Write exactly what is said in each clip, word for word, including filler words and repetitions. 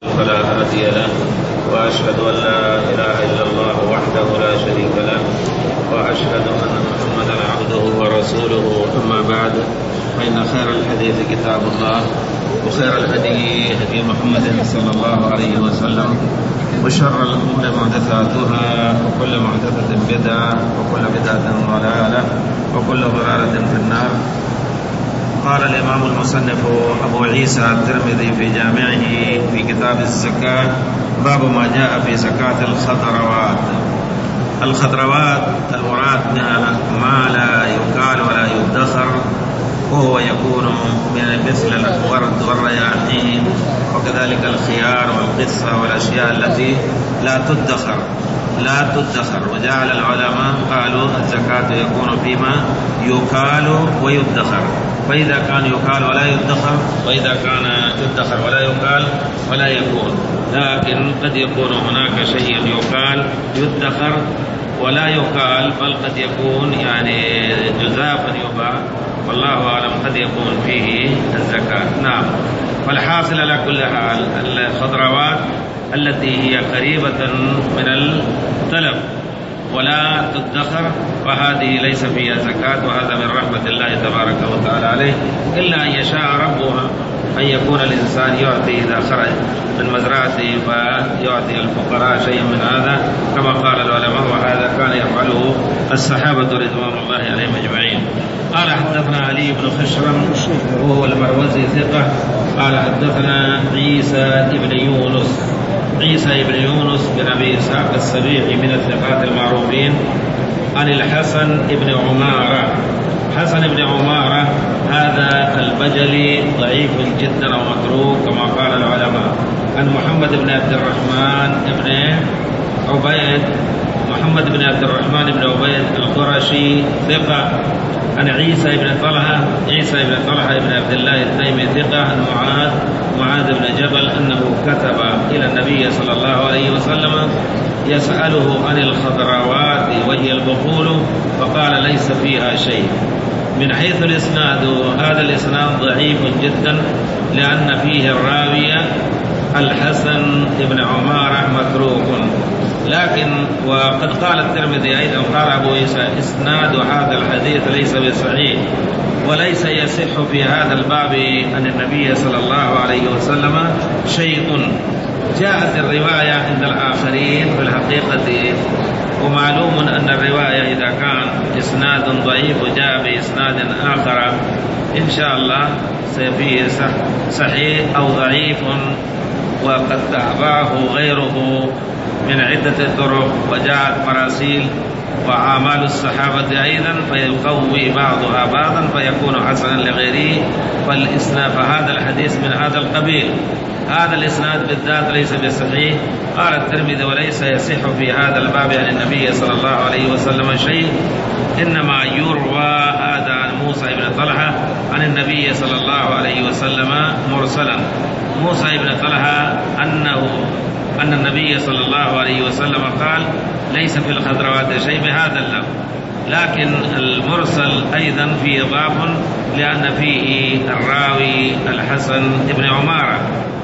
فلا هادي له، وأشهد أن لا إله إلا الله وحده لا شريك له، وأشهد أن محمدا عبده ورسوله. أما بعد، فإن خير الحديث كتاب الله، وخير الهدي هدي محمد صلى الله عليه وسلم، وشر الأمور محدثاتها، وكل محدثة بدعة، وكل بدعة ضلالة، وكل ضلالة في النار. قال الإمام المصنف أبو عيسى الترمذي في جامعه في كتاب الزكاة: باب ما جاء في زكاة الخضروات. الخضروات المراد بها ما لا يكال ولا يدخر، وهو يكون من مثل الورد والرياحين، وكذلك الخيار والقصة والأشياء التي لا تدخر لا تدخر وجعل العلماء قالوا الزكاة يكون فيما يكال ويدخر، فإذا كان يكال ولا يدخر، وإذا كان يدخر ولا يكال ولا يكون. لكن قد يكون هناك شيء يكال يدخر ولا يكال، بل قد يكون يعني جزافا يباع، والله أعلم قد يكون فيه الزكاة. نعم. فالحاصل على كل حال الخضروات التي هي قريبة من التلف ولا تدخر، فهذه ليس فيها زكاة، وهذا من رحمة الله تبارك وتعالى عليه، إلا أن يشاء ربها أن يكون الإنسان يعطي إذا خرج من مزرعته فيعطي الفقراء شيئا من هذا، كما قال العلماء، وهذا كان يفعله الصحابة رضوان الله عليهم أجمعين. قال: حدثنا علي بن خشرم وهو المروزي ثقة، قال: حدثنا عيسى بن يونس عيسى بن يونس بن أبي إسحاق السبيعي من الثقات المعروفين، عن الحسن بن عمارة. حسن بن عمارة هذا البجلي ضعيف جدا ومتروك كما قال العلماء. عن محمد بن عبد الرحمن بن عبيد محمد بن عبد الرحمن بن عبيد القرشي ثقة. عن عيسى بن طلحة عيسى بن طلحة بن عبد الله التيمي ثقة. عن معاذ معاذ بن جبل أنه كتب إلى النبي صلى الله عليه وسلم يسأله عن الخضروات وهي البخول، فقال: ليس فيها شيء. من حيث الإسناد، هذا الإسناد ضعيف جدا، لأن فيه الراوي الحسن بن عمارة متروك. لكن وقد قال الترمذي أيضا، قال أبو عيسى: إسناد هذا الحديث ليس بصحيح، وليس يصح في هذا الباب عن النبي صلى الله عليه وسلم شيء. جاءت الرواية عند الآخرين في الحقيقة، ومعلوم أن الرواية إذا كان إسناد ضعيف وجاء بإسناد آخر إن شاء الله سيفيه صحيح أو ضعيف، وقد تابعه غيره من عدة طرق، وجاءت مراسيل وأعمال الصحابة أيضا، فيقوي بعضها بعضا فيكون حسنا لغيره. فالإسناد فهذا الحديث من هذا القبيل. هذا الإسناد بالذات ليس بصحيح. قال الترمذي: وليس يصح في هذا الباب عن النبي صلى الله عليه وسلم شيء، إنما يروى هذا عن موسى بن طلحة عن النبي صلى الله عليه وسلم مرسلا. موسى بن طلحة أنه أن النبي صلى الله عليه وسلم قال: ليس في الخضروات شيء بهذا اللفظ، لكن المرسل أيضا فيه ضعف، لأن فيه الراوي الحسن بن عمارة.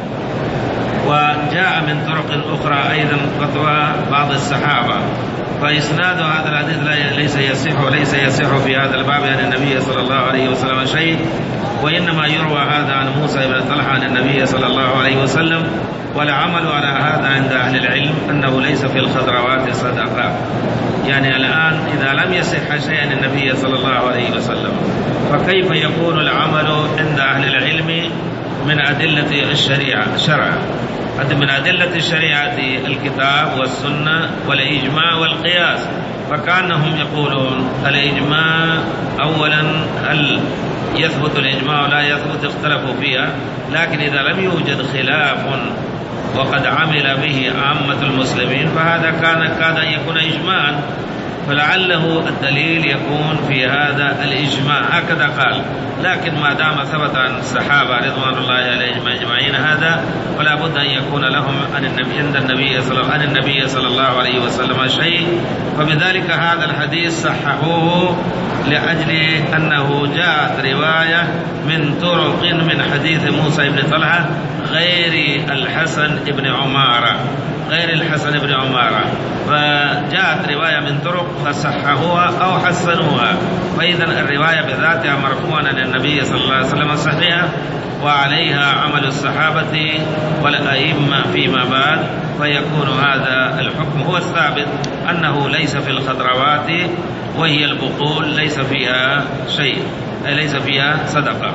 وجاء من طرق أخرى أيضا قطوى بعض الصحابة، فإسناد هذا الحديث ليس يصح وليس يصح في هذا الباب عن النبي صلى الله عليه وسلم شيء، وإنما يروى هذا عن موسى بن طلحة عن النبي صلى الله عليه وسلم. والعمل على هذا عند أهل العلم أنه ليس في الخضروات صدقة. يعني الآن إذا لم يصح شيئا عن النبي صلى الله عليه وسلم، فكيف يكون العمل عند أهل العلم من أدلة الشريعة شرعا؟ من أدلة الشريعة الكتاب والسنة والإجماع والقياس، فكانهم يقولون الإجماع أولا هل يثبت الإجماع ولا يثبت، اختلفوا فيها، لكن إذا لم يوجد خلاف وقد عمل به عامة المسلمين فهذا كان كاد أن يكون إجماعا. فلعله الدليل يكون في هذا الإجماع، هكذا قال. لكن ما دام ثبت عن الصحابة رضوان الله عليهم أجمعين هذا، ولا بد أن يكون لهم عن النبي عند النبي صلى عن النبي صلى الله عليه وسلم شيء، فبذلك هذا الحديث صححوه لأجل أنه جاءت رواية من طرق من حديث موسى بن طلحة غير الحسن بن عمارة غير الحسن بن عمارة فجاءت رواية من طرق فصححوها أو حسنوها، فإذا الرواية بذاتها مرفوعة عن النبي صلى الله عليه وسلم صحيحة، وعليها عمل الصحابة والأئمة فيما بعد، فيكون هذا الحكم هو الثابت أنه ليس في الخضروات وهي البقول ليس فيها شيء، ليس فيها صدقة.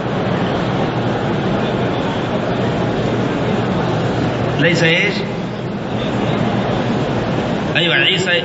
ليس إيش؟ أيوة عيسى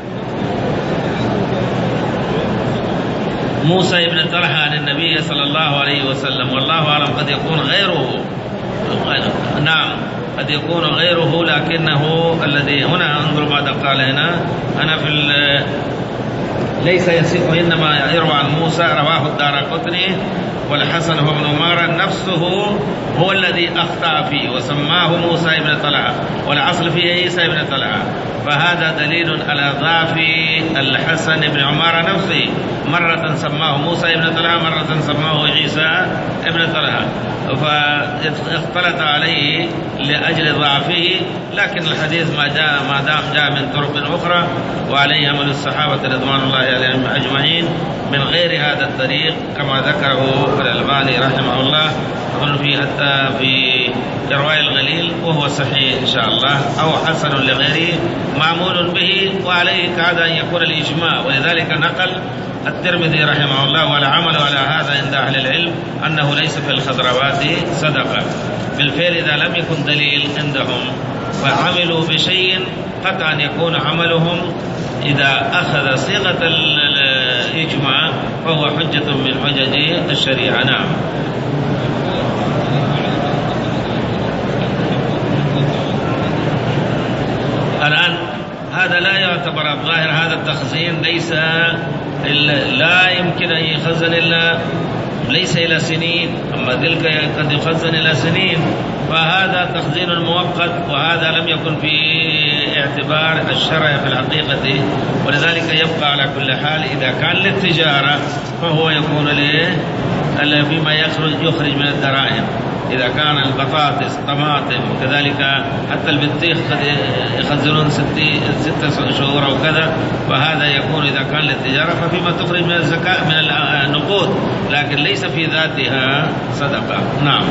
موسى بن طلحة عن النبي صلى الله عليه وسلم، والله أعلم قد يكون غيره، نعم قد يكون غيره، لكنه الذي هنا انظر ماذا قال هنا، أنا في ليس يصح إنما يروى عن موسى رواه الدارقطني والحسن هو ابن عمارة نفسه هو الذي أخطأ فيه وسماه موسى بن طلحة، والأصل فيه عيسى بن طلحة، فهذا دليل على ضعف الحسن بن عمارة نفسه، مرة سماه موسى بن طلحة مرة سماه عيسى بن طلحة، فاختلط عليه لأجل ضعفه، لكن الحديث ما جاء ما دام جاء من طرق أخرى وعليه عمل الصحابة رضوان الله عليهم أجمعين من غير هذا الطريق كما ذكره الألباني رحمه الله، أظن في حتى في إرواء الغليل، وهو صحيح إن شاء الله أو حسن لغيره معمول به، وعليه كاد أن يكون الإجماع، ولذلك نقل الترمذي رحمه الله والعمل على هذا عند أهل العلم أنه ليس في الخضروات صدقة. بالفعل إذا لم يكن دليل عندهم فعملوا بشيء قطعا يكون عملهم إذا أخذ صيغة الإجماع فهو حجة من حجج الشريعة. نعم. الآن هذا لا يعتبر الظاهر، هذا التخزين ليس لا يمكن أن يخزن إلا ليس إلى سنين، أما تلك قد يخزن إلى سنين، فهذا تخزين مؤقت، وهذا لم يكن في اعتبار الشرع في الحقيقة، ولذلك يبقى على كل حال إذا كان للتجارة فهو يكون له فيما يخرج يخرج من الدراهم، إذا كان البطاطس طماطم وكذلك حتى البطيخ قد يخزنون ستة شهور أو كذا، فهذا يكون إذا كان للتجارة ففيما تخرج من الزكاة من النقود، لكن ليس في ذاتها صدقة. نعم.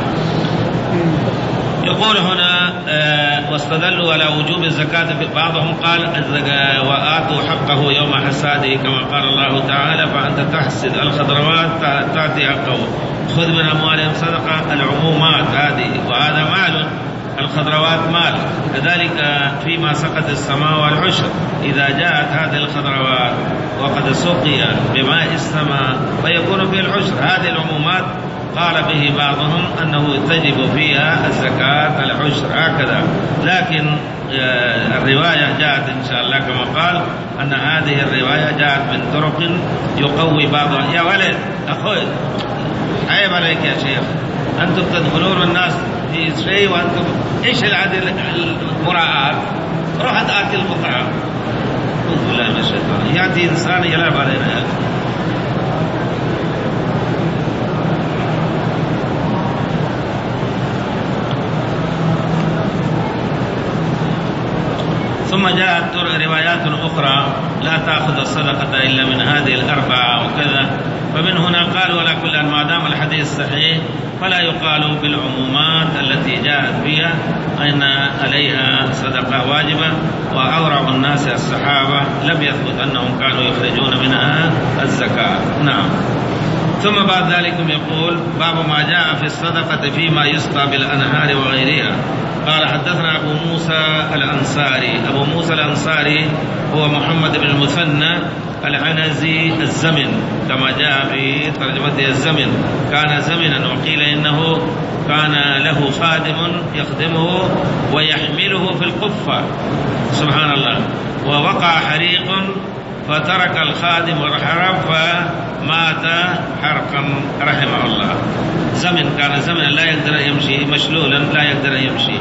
يقول هنا آه واستدلوا على وجوب الزكاة، بعضهم قال وآتوا حقه يوم حساده كما قال الله تعالى فأنت تحسد الخضروات تأتي حقه خذ من أموالهم صدقة، العمومات هذه، وهذا مال، الخضروات مال، كذلك فيما سقط السماء والعشر إذا جاءت هذه الخضروات وقد سقي بماء السماء فيكون في العشر، هذه العمومات قال به بعضهم أنه تجب فيها الزكاة العشر هكذا، لكن الرواية جاءت إن شاء الله كما قال أن هذه الرواية جاءت من طرق يقوي بعضها. يا ولد أخوي عيب عليك يا شيخ، أنتم تدخلون الناس في شيء وأنتم إيش العدل المراعاة، روح تأكل المطعم، أعوذ بالله من الشيطان، يأتي إنسان يلعب علينا. ثم جاءت روايات أخرى لا تأخذ الصدقة إلا من هذه الأربعة وكذا، فمن هنا قالوا على كل ما دام الحديث صحيح فلا يقال بالعمومات التي جاءت فيها أن عليها صدقة واجبة، وأورع الناس الصحابة لم يثبت أنهم كانوا يخرجون منها الزكاة. نعم. ثم بعد ذلك يقول باب ما جاء في الصدقة فيما يسقى بالأنهار وغيرها. قال حدثنا أبو موسى الأنصاري، أبو موسى الأنصاري هو محمد بن المثنى العنزي الزمن كما جاء في ترجمته الزمن، كان زمنا، وقيل إنه كان له خادم يخدمه ويحمله في القفة، سبحان الله، ووقع حريق فترك الخادم والحرب فمات حرقا رحمه الله. زمن كان زمن لا يقدر يمشي، مشلولا لا يقدر يمشي.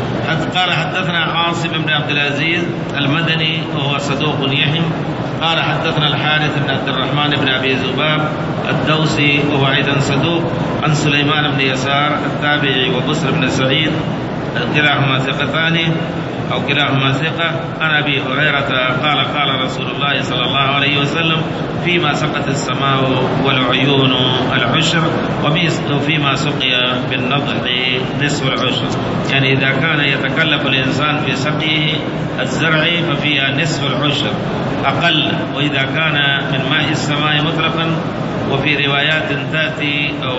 قال حدثنا عاصم بن عبد العزيز المدني وهو صدوق يهم. قال حدثنا الحارث بن عبد الرحمن بن أبي ذباب الدوسي وهو أيضا صدوق، عن سليمان بن يسار التابعي وبصر بن سعيد كلاهما ثقتان أو كلاهما ثقة، عن أبي هريرة قال قال رسول الله صلى الله عليه وسلم فيما سقت السماء والعيون العشر وفيما سقي بالنضح نصف العشر. يعني إذا كان يتكلف الإنسان في سقيه الزرع ففيها نصف العشر أقل، وإذا كان من ماء السماء مطلقا وفي روايات تأتي أو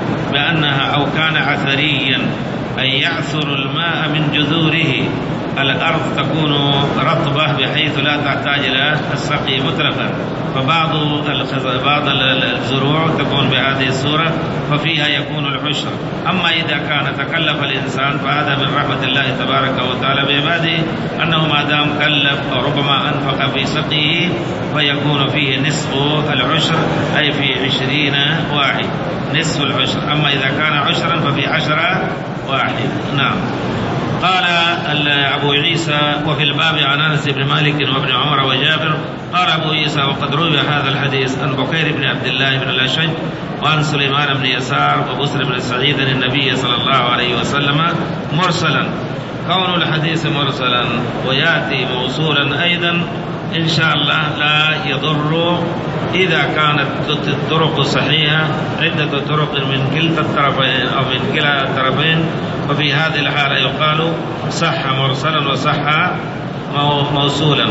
بأنها أو كان عثريا أي يعثر الماء من جذوره، الأرض تكون رطبة بحيث لا تحتاج إلى السقي مطلقا، فبعض بعض الزروع تكون بهذه الصورة ففيها يكون العشر. أما إذا كان تكلف الإنسان فهذا من رحمة الله تبارك وتعالى بعباده، أنه ما دام كلف أو ربما أنفق في سقيه فيكون فيه نصف العشر، أي في عشرين واحد نصف العشر. أما إذا كان عشرا ففي عشرة واحد. نعم. قال أبو عيسى وفي الباب عن أنس بن مالك وابن عمر وجابر. قال أبو عيسى وقد روي هذا الحديث عن بكير بن عبد الله بن الأشج وعن سليمان بن يسار وبصر بن سعيد النبي صلى الله عليه وسلم مرسلا. كون الحديث مرسلا ويأتي موصولا أيضا إن شاء الله لا يضر إذا كانت الطرق صحيحة، عدة طرق من كلتا الطرفين أو من كلا الطرفين، ففي هذه الحالة يقال صح مرسلا وصح موصولا.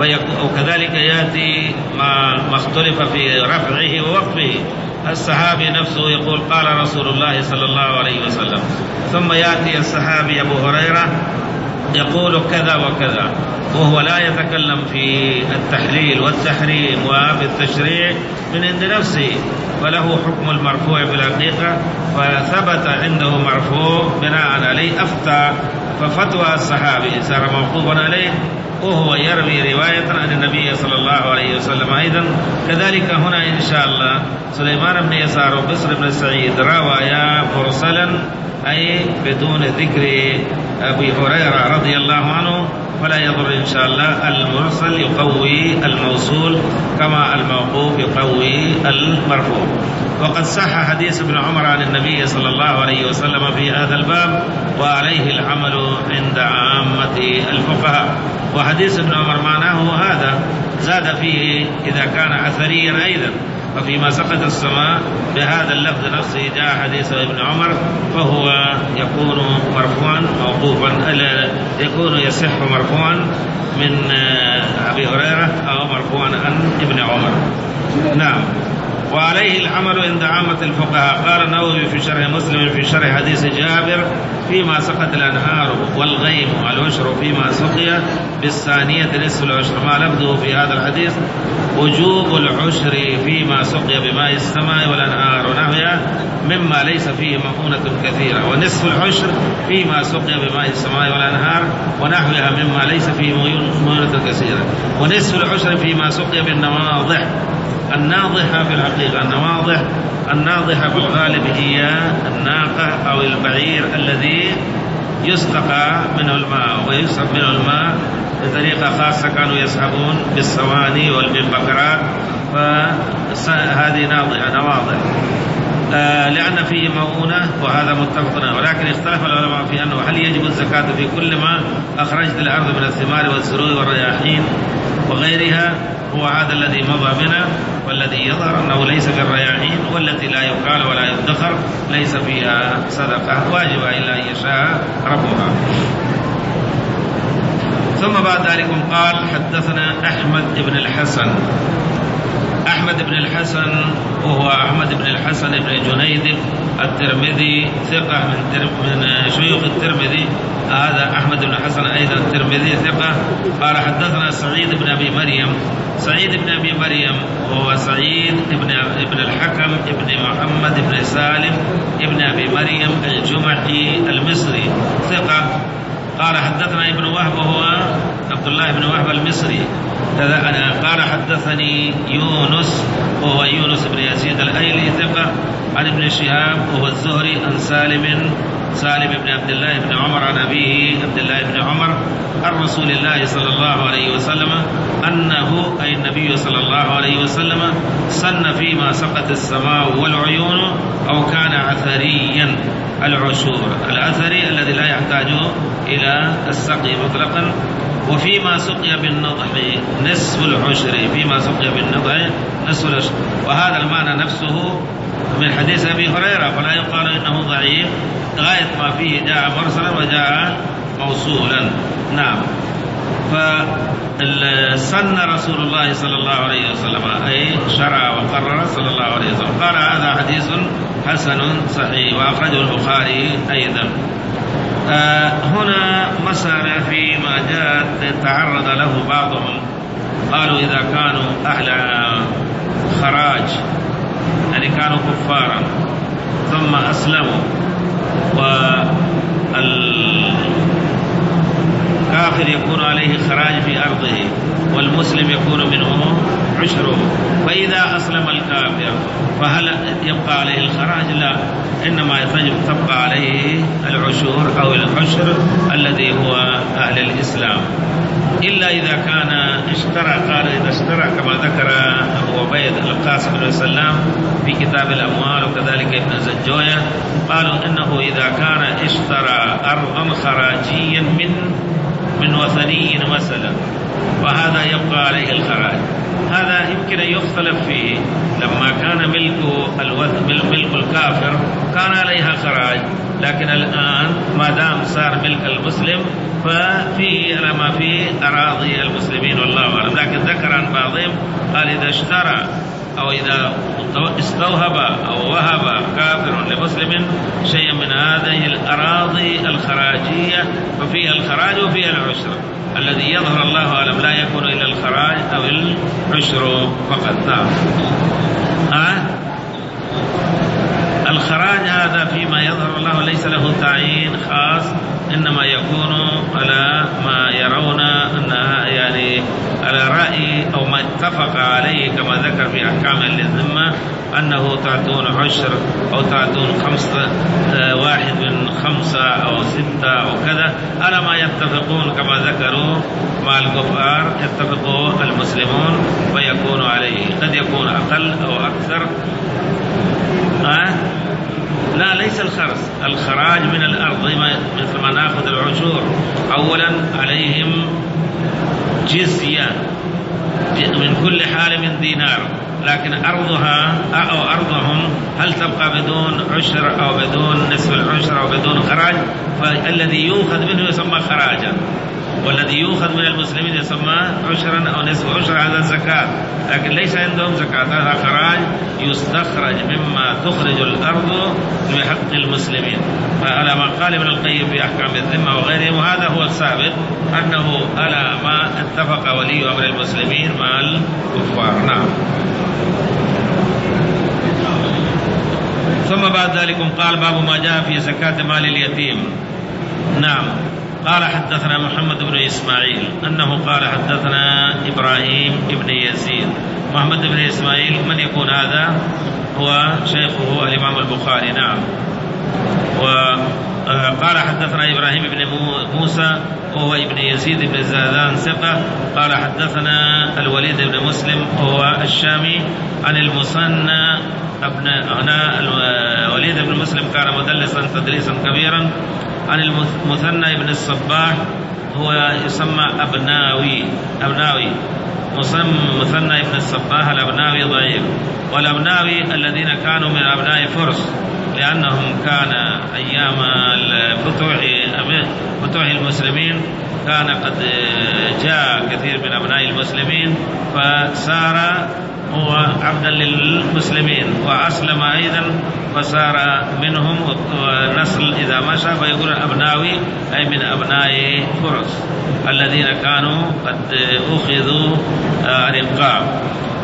وكذلك يأتي ما اختلف في رفعه ووقفه، الصحابي نفسه يقول قال رسول الله صلى الله عليه وسلم، ثم يأتي الصحابي أبو هريرة يقول كذا وكذا، وهو لا يتكلم في التحليل والتحريم وفي التشريع من عند نفسه، فله حكم المرفوع في الحقيقة، فثبت عنده مرفوع بناء عليه أفتى، ففتوى الصحابي صار موقوفا عليه وهو يروي رواية عن النبي صلى الله عليه وسلم أيضا. كذلك هنا إن شاء الله سليمان بن يسار وبصر بن سعيد روايا مرسلا أي بدون ذكر أبي هريرة رضي الله عنه، فلا يضر إن شاء الله. المرسل يقوي الموصول كما الموقوف يقوي المرفوع. وقد صح حديث ابن عمر عن النبي صلى الله عليه وسلم في هذا الباب، وعليه العمل عند عامة الفقهاء. وحديث ابن عمر معناه هذا، زاد فيه إذا كان أثريا أيضا، ففيما سقط السماء بهذا اللفظ نفسه جاء حديث ابن عمر، فهو يكون مرفوعا موقوفا، يكون يصح مرفوعا من أبي هريرة أو مرفوعا عن ابن عمر. نعم. وعليه العمل عند عامة الفقهاء. قال النووي في شرح مسلم في شرح حديث جابر فيما سقط الأنهار والغيم والعشر فيما سقي بالثانية نصف العشر، ما لفظه في هذا الحديث وجوب العشر فيما سقي بماء السماء والأنهار ونحوها مما ليس فيه مؤونة كثيرة، ونصف العشر فيما سقي بماء السماء والأنهار ونحوها مما ليس فيه مؤونة كثيرة، ونصف العشر فيما سقي بالنواضح. الناضحة في الحقيقة النواضح الناضحة في الغالب هي الناقة أو البعير الذي يستقى منه الماء ويسحب منه الماء بطريقة خاصة، كانوا يسحبون بالصواني والبقرات، فهذه ناضحة نواضح آه لأن فيه مؤونة، وهذا متفق. ولكن اختلف العلماء في أنه هل يجب الزكاة في كل ما أخرجت الأرض من الثمار والزروع والرياحين وغيرها. هو هذا الذي مضى بنا، والذي يظهر أنه ليس في الرياحين، والتي لا يقال ولا يدخر ليس فيها صدقة واجبة إلا أن يشاء ربها. ثم بعد ذلك قال حدثنا أحمد بن الحسن. أحمد بن الحسن وهو أحمد بن الحسن بن جنيد الترمذي ثقة من من شيوخ الترمذي. هذا أحمد بن الحسن أيضا الترمذي ثقة. قال حدثنا سعيد بن أبي مريم. سعيد بن أبي مريم وهو سعيد بن ابن الحكم ابن محمد بن سالم ابن أبي مريم الجمحي المصري ثقة. قال حدثنا ابن وهب وهو عبد الله بن وهب المصري. قال حدثني يونس وهو يونس بن يزيد الأيلي ثقة عن ابن شهاب وهو الزهري عن سالم سالم بن عبد الله بن عمر عن أبيه عبد الله بن عمر عن رسول الله صلى الله عليه وسلم أنه أي النبي صلى الله عليه وسلم سن فيما سقت السماء والعيون أو كان عثريا العشور، العثري الذي لا يحتاج إلى السقي مطلقا، وفيما سقي بالنضح نصف العشر، فيما سقي بالنضح نصف العشر. وهذا المعنى نفسه من حديث أبي هريرة، فلا يقال إنه ضعيف، غاية ما فيه جاء مرسلا وجاء موصولا. نعم. فسن رسول الله صلى الله عليه وسلم أي شرع وقرر صلى الله عليه وسلم. قال هذا حديث حسن صحيح وأخرجه البخاري أيضا. آه هنا مسألة فيما جاء تعرض له بعضهم، قالوا إذا كانوا أهل خراج يعني كانوا كفارا ثم أسلموا والكافر يكون عليه خراج في أرضه والمسلم يكون منه عشره، فإذا أسلم الكافر فهل يبقى عليه الخراج؟ لا، إنما يجب تبقى عليه العشور أو العشر الذي هو أهل الإسلام، إلا إذا كان اشترى. قال إذا اشترى كما ذكر أبو عبيد القاسم بن سلام في كتاب الأموال وكذلك ابن زجوية، قالوا إنه إذا كان اشترى أرضا خراجيا من من وثني مثلا وهذا يبقى عليه الخراج، هذا يمكن أن يختلف فيه. لما كان ملك ملك الكافر كان عليها خراج، لكن الآن ما دام صار ملك المسلم ففي ما في أراضي المسلمين والله أعلم. لكن ذكر عن بعضهم قال إذا اشترى أو إذا استوهب أو وهب كافر لمسلم شيئا من هذه الأراضي الخراجية ففيها الخراج وفيها العشر، الذي يظهر الله أعلم لا يكون إلا الخراج أو العشر فقط. نعم. أه؟ الخراج هذا فيما يظهر الله ليس له تعيين خاص، إنما يكون على ما يرون أنها يعني على رأي أو ما اتفق عليه كما ذكر في أحكام الذمة أنه تعطون عشر أو تعطون خمسة واحد من خمسة أو ستة أو كذا، على ما يتفقون كما ذكروا مع الكفار يتفقوا المسلمون ويكون عليه، قد يكون أقل أو أكثر. أه؟ لا، ليس الخرس، الخراج من الأرض مثل ما نأخذ العشور. أولا عليهم جزية من كل حال من دينار، لكن أرضها أو أرضهم هل تبقى بدون عشر أو بدون نصف العشر أو بدون خراج؟ فالذي يؤخذ منه يسمى خراجا، والذي يؤخذ من المسلمين يسمى عشرا أو نصف عشر، هذا زكاة، لكن ليس عندهم زكاة، هذا خراج يستخرج مما تخرج الأرض بحق المسلمين. فعلى ما قال ابن القيم في أحكام الذمة وغيره، وهذا هو الثابت أنه على ما اتفق ولي أمر المسلمين مع الكفار. نعم. ثم بعد ذلك قال باب ما جاء في زكاة مال اليتيم. نعم. قال حدثنا محمد بن إسماعيل أنه قال حدثنا إبراهيم بن يزيد. محمد بن إسماعيل من يكون هذا؟ هو شيخه الإمام البخاري. نعم. وقال حدثنا إبراهيم بن موسى وهو ابن يزيد بن زادان ثقة. قال حدثنا الوليد بن مسلم وهو الشامي عن المثنى ابن هنا الوليد بن مسلم كان مدلسا تدليسا كبيرا عن المثنى ابن الصباح هو يسمى أبناوي أبناوي مثنى ابن الصباح الأبناوي ضعيف. والأبناوي الذين كانوا من أبناء فرس، لأنهم كان أيام الفتوح فتوح المسلمين كان قد جاء كثير من أبناء المسلمين فصار هو عبدا للمسلمين وأسلم أيضا فصار منهم ونسل إذا مشى فيقول أبناوي أي من أبناء فرس الذين كانوا قد أخذوا رقاب.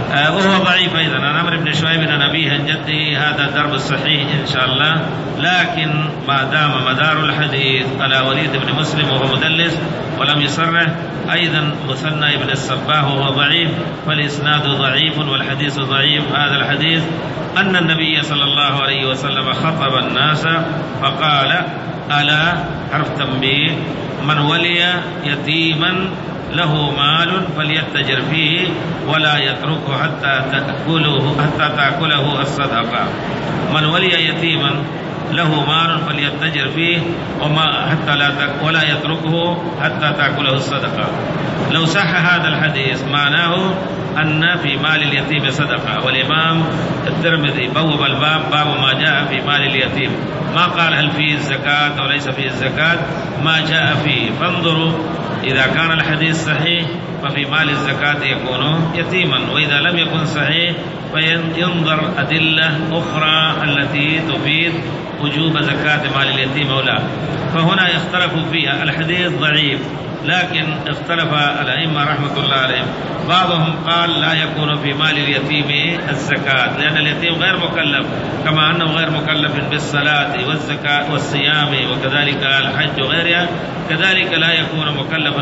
وهو ضعيف أيضا عن عمرو بن شعيب عن أبيه عن جده. هذا الدرب الصحيح إن شاء الله، لكن ما دام مدار الحديث على وليد بن مسلم وهو مدلس ولم يصرح، أيضا مثنى بن الصباح وهو ضعيف، فالإسناد ضعيف والحديث ضعيف. هذا الحديث أن النبي صلى الله عليه وسلم خطب الناس فقال: ألا حرف تنبيه، من ولي يتيما له مال فليتجر فيه ولا يتركه حتى تأكله حتى تأكله الصدقة. من ولي يتيما له مال فليتجر فيه وما حتى لا ولا يتركه حتى تأكله الصدقة. لو صح هذا الحديث معناه أن في مال اليتيم صدقة، والإمام الترمذي بوب الباب باب ما جاء في مال اليتيم، ما قال هل فيه الزكاة أو ليس فيه الزكاة، ما جاء فيه. فانظروا، إذا كان الحديث صحيح ففي مال الزكاة يكون يتيما، وإذا لم يكن صحيح فينظر أدلة أخرى التي تفيد وجوب زكاة مال اليتيم أو لا. فهنا يختلفوا فيها. الحديث ضعيف، لكن اختلف الأئمة رحمة الله عليهم. بعضهم قال لا يكون في مال اليتيم الزكاة لأن اليتيم غير مكلف، كما أنه غير مكلف بالصلاة والزكاة والصيام وكذلك الحج وغيرها، كذلك لا يكون مكلفا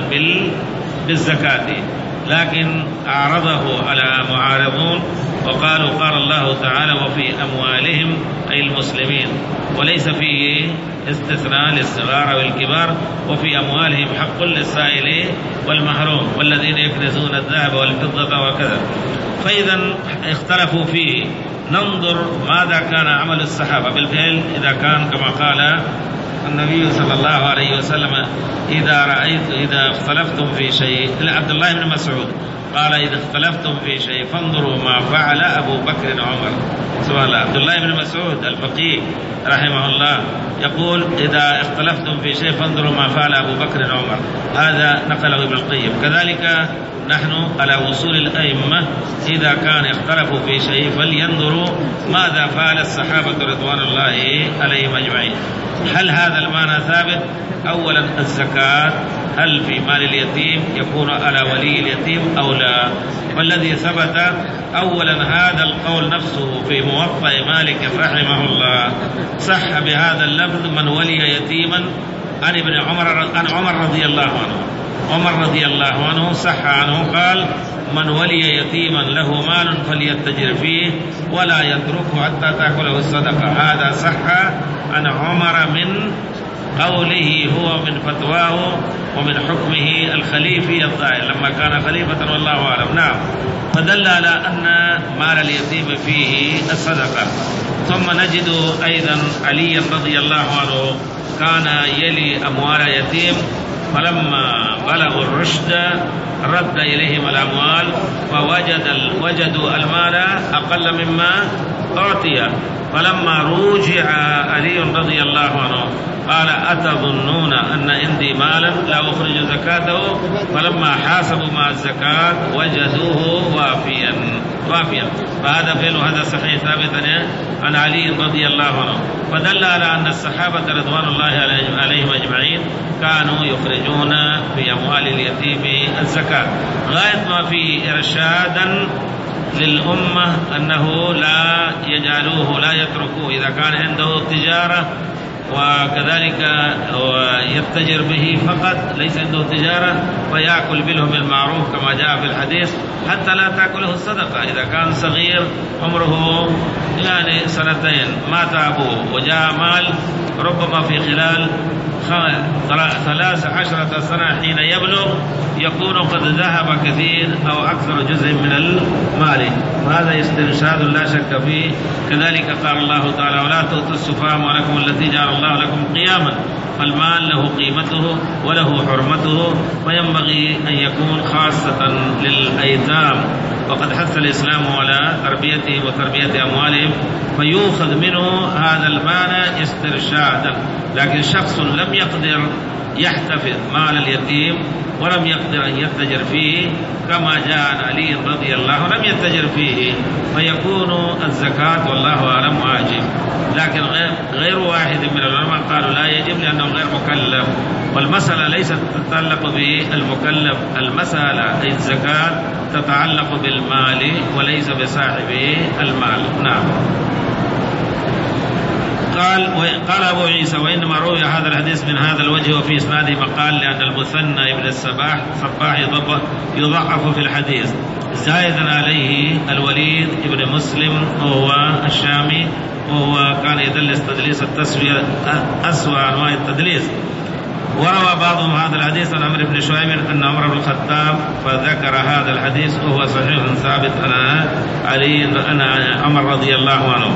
بالزكاة. لكن أعرضه على معارضون وقالوا قال الله تعالى: وفي أموالهم أي المسلمين، وليس فيه استثناء للصغار والكبار، وفي أموالهم حق للسائل والمحروم والذين يكنزون الذهب والفضة وكذا. فإذا اختلفوا فيه. ننظر ماذا كان عمل الصحابة. بالفعل إذا كان كما قال النبي صلى الله عليه وسلم: إذا رأيت إذا اختلفتم في شيء، عبد الله بن مسعود قال: إذا اختلفتم في شيء فانظروا ما فعل أبو بكر وعمر. سبحان الله. عبد الله بن مسعود الفقيه رحمه الله يقول: إذا اختلفتم في شيء فانظروا ما فعل أبو بكر وعمر. هذا نقله ابن القيم. كذلك نحن على وصول الأئمة إذا كان اختلفوا في شيء فلينظروا ماذا فعل الصحابة رضوان الله عليهم أجمعين. هل هذا المعنى ثابت؟ أولا الزكاة هل في مال اليتيم يكون على ولي اليتيم أو لا؟ والذي ثبت أولا هذا القول نفسه في موطأ مالك رحمه الله صح بهذا اللفظ: من ولي يتيما، عن ابن عمر عن عمر رضي الله عنه. عمر رضي الله عنه صح عنه قال: من ولي يتيما له مال فليتجر فيه ولا يتركه حتى تأكله الصدقة. هذا صح عن عمر من قوله هو من فتواه ومن حكمه الخليفي الظاهر لما كان خليفة والله أعلم. نعم. فدل على أن مال اليتيم فيه الصدقة. ثم نجد أيضا علي رضي الله عنه كان يلي أموال اليتيم، فلما بلغوا الرشد رد إليهم الأموال فوجد وجدوا المال أقل مما أعطي. فلما روجع علي رضي الله عنه قال: أتظنون أن عندي مالا لا أخرج زكاته؟ فلما حاسبوا مع الزكاة وجدوه وافيا وافيا. فهذا فعل هذا صحيح ثابتا عن علي رضي الله عنه. فدل على أن الصحابة رضوان الله عليهم أجمعين كانوا يخرجون في أموال اليتيم الزكاة، غاية ما فيه إرشادا للأمة أنه لا يجعلوه لا يتركوه إذا كان عنده تجارة وكذلك يتجر به فقط، ليس عنده تجارة، فيأكل منه بالمعروف كما جاء في الحديث حتى لا تأكله الصدقة. إذا كان صغير عمره يعني سنتين مات أبوه وجاء مال ربما في خلال ثلاث عشرة سنة حين يبلغ يكون قد ذهب كثير أو أكثر جزء من المال، وهذا استرشاد لا شك فيه. كذلك قال الله تعالى: ولا تؤتوا السفهاء أموالكم التي جعل الله لكم قياما. المال له قيمته وله حرمته، وينبغي أن يكون خاصة للأيتام، وقد حث الإسلام على تربيته وتربية أموالهم، فيؤخذ منه هذا المال استرشادا. لكن شخص لم يقدر يحتفظ مال اليتيم ولم يقدر أن يتجر فيه كما جاء عن علي رضي الله عنه لم يتجر فيه، فيكون الزكاة والله أعلم واجب. لكن غير واحد من العلماء قالوا لا يجب لأنه غير مكلف. والمسألة ليست تتعلق بالمكلف، المسألة أي الزكاة تتعلق بالمال وليس بصاحب المال. نعم. قال قال أبو عيسى: وإنما روي هذا الحديث من هذا الوجه وفي إسناده مقال، لأن المثنى ابن الصباح صباح يضعف في الحديث، زائدا عليه الوليد ابن مسلم وهو الشامي، وهو كان يدلس تدليس التسوية أسوأ أنواع التدليس. وروى بعضهم هذا الحديث عن عمرو بن شعيب أن عمر بن الخطاب فذكر هذا الحديث وهو صحيح ثابت عن علي أن عمر رضي الله عنه.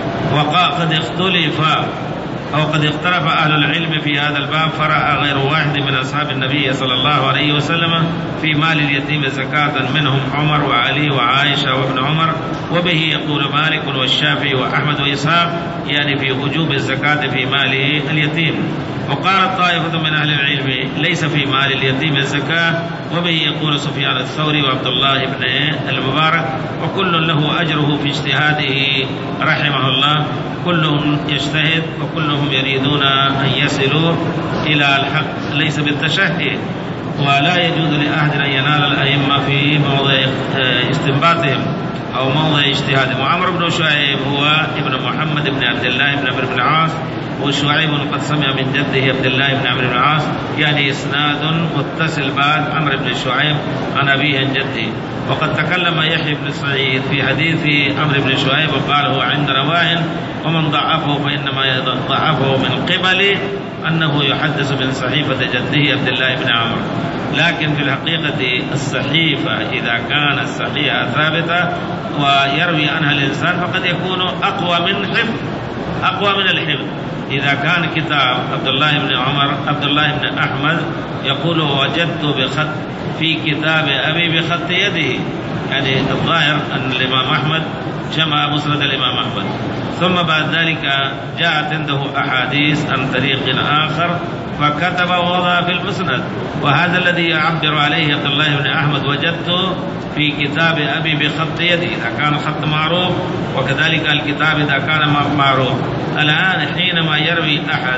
وقد اختلف أو قد اختلف أهل العلم في هذا الباب، فرأى غير واحد من أصحاب النبي صلى الله عليه وسلم في مال اليتيم زكاة، منهم عمر وعلي وعائشة وابن عمر، وبه يقول مالك والشافعي وأحمد وإسحاق، يعني في وجوب الزكاة في مال اليتيم. وقالت طائفة من أهل العلم ليس في مال اليتيم الزكاة، وبه يقول سفيان الثوري وعبد الله بن المبارك، وكل له أجره في اجتهاده رحمه الله. كلهم يجتهد وكلهم يريدون أن يصلوا إلى الحق، ليس بالتشهي، ولا يجوز لأحد أن ينال الأئمة في موضع استنباطهم أو موضع اجتهادهم. وعمرو بن شعيب هو ابن محمد بن عبد الله بن عمرو بن العاص، وشعيب قد سمع من جده عبد الله بن عمرو بن العاص، يعني إسناد متصل بعد عمرو بن شعيب عن أبيه عن جده. وقد تكلم يحيى بن سعيد في حديث عمرو بن شعيب وقال هو عند رواه، ومن ضعفه فإنما ضعفه من قبل أنه يحدث من صحيفة جده عبد الله بن عمرو. لكن في الحقيقة الصحيفة إذا كانت صحيحة ثابتة ويروي عنها الإنسان فقد يكون أقوى من حفظ أقوى من الحفظ. إذا كان كتاب عبد الله بن عمر عبد الله بن أحمد يقول وجدت بخط في كتاب أبي بخط يده، يعني الظاهر أن الإمام أحمد جمع مسند الإمام أحمد، ثم بعد ذلك جاءت عنده أحاديث عن طريق آخر فكتب ووضع في المسند، وهذا الذي يعبر عليه عبد الله بن أحمد وجدت في كتاب أبي بخط يدي إذا كان الخط معروف، وكذلك الكتاب إذا كان معروف. الآن حينما يروي أحد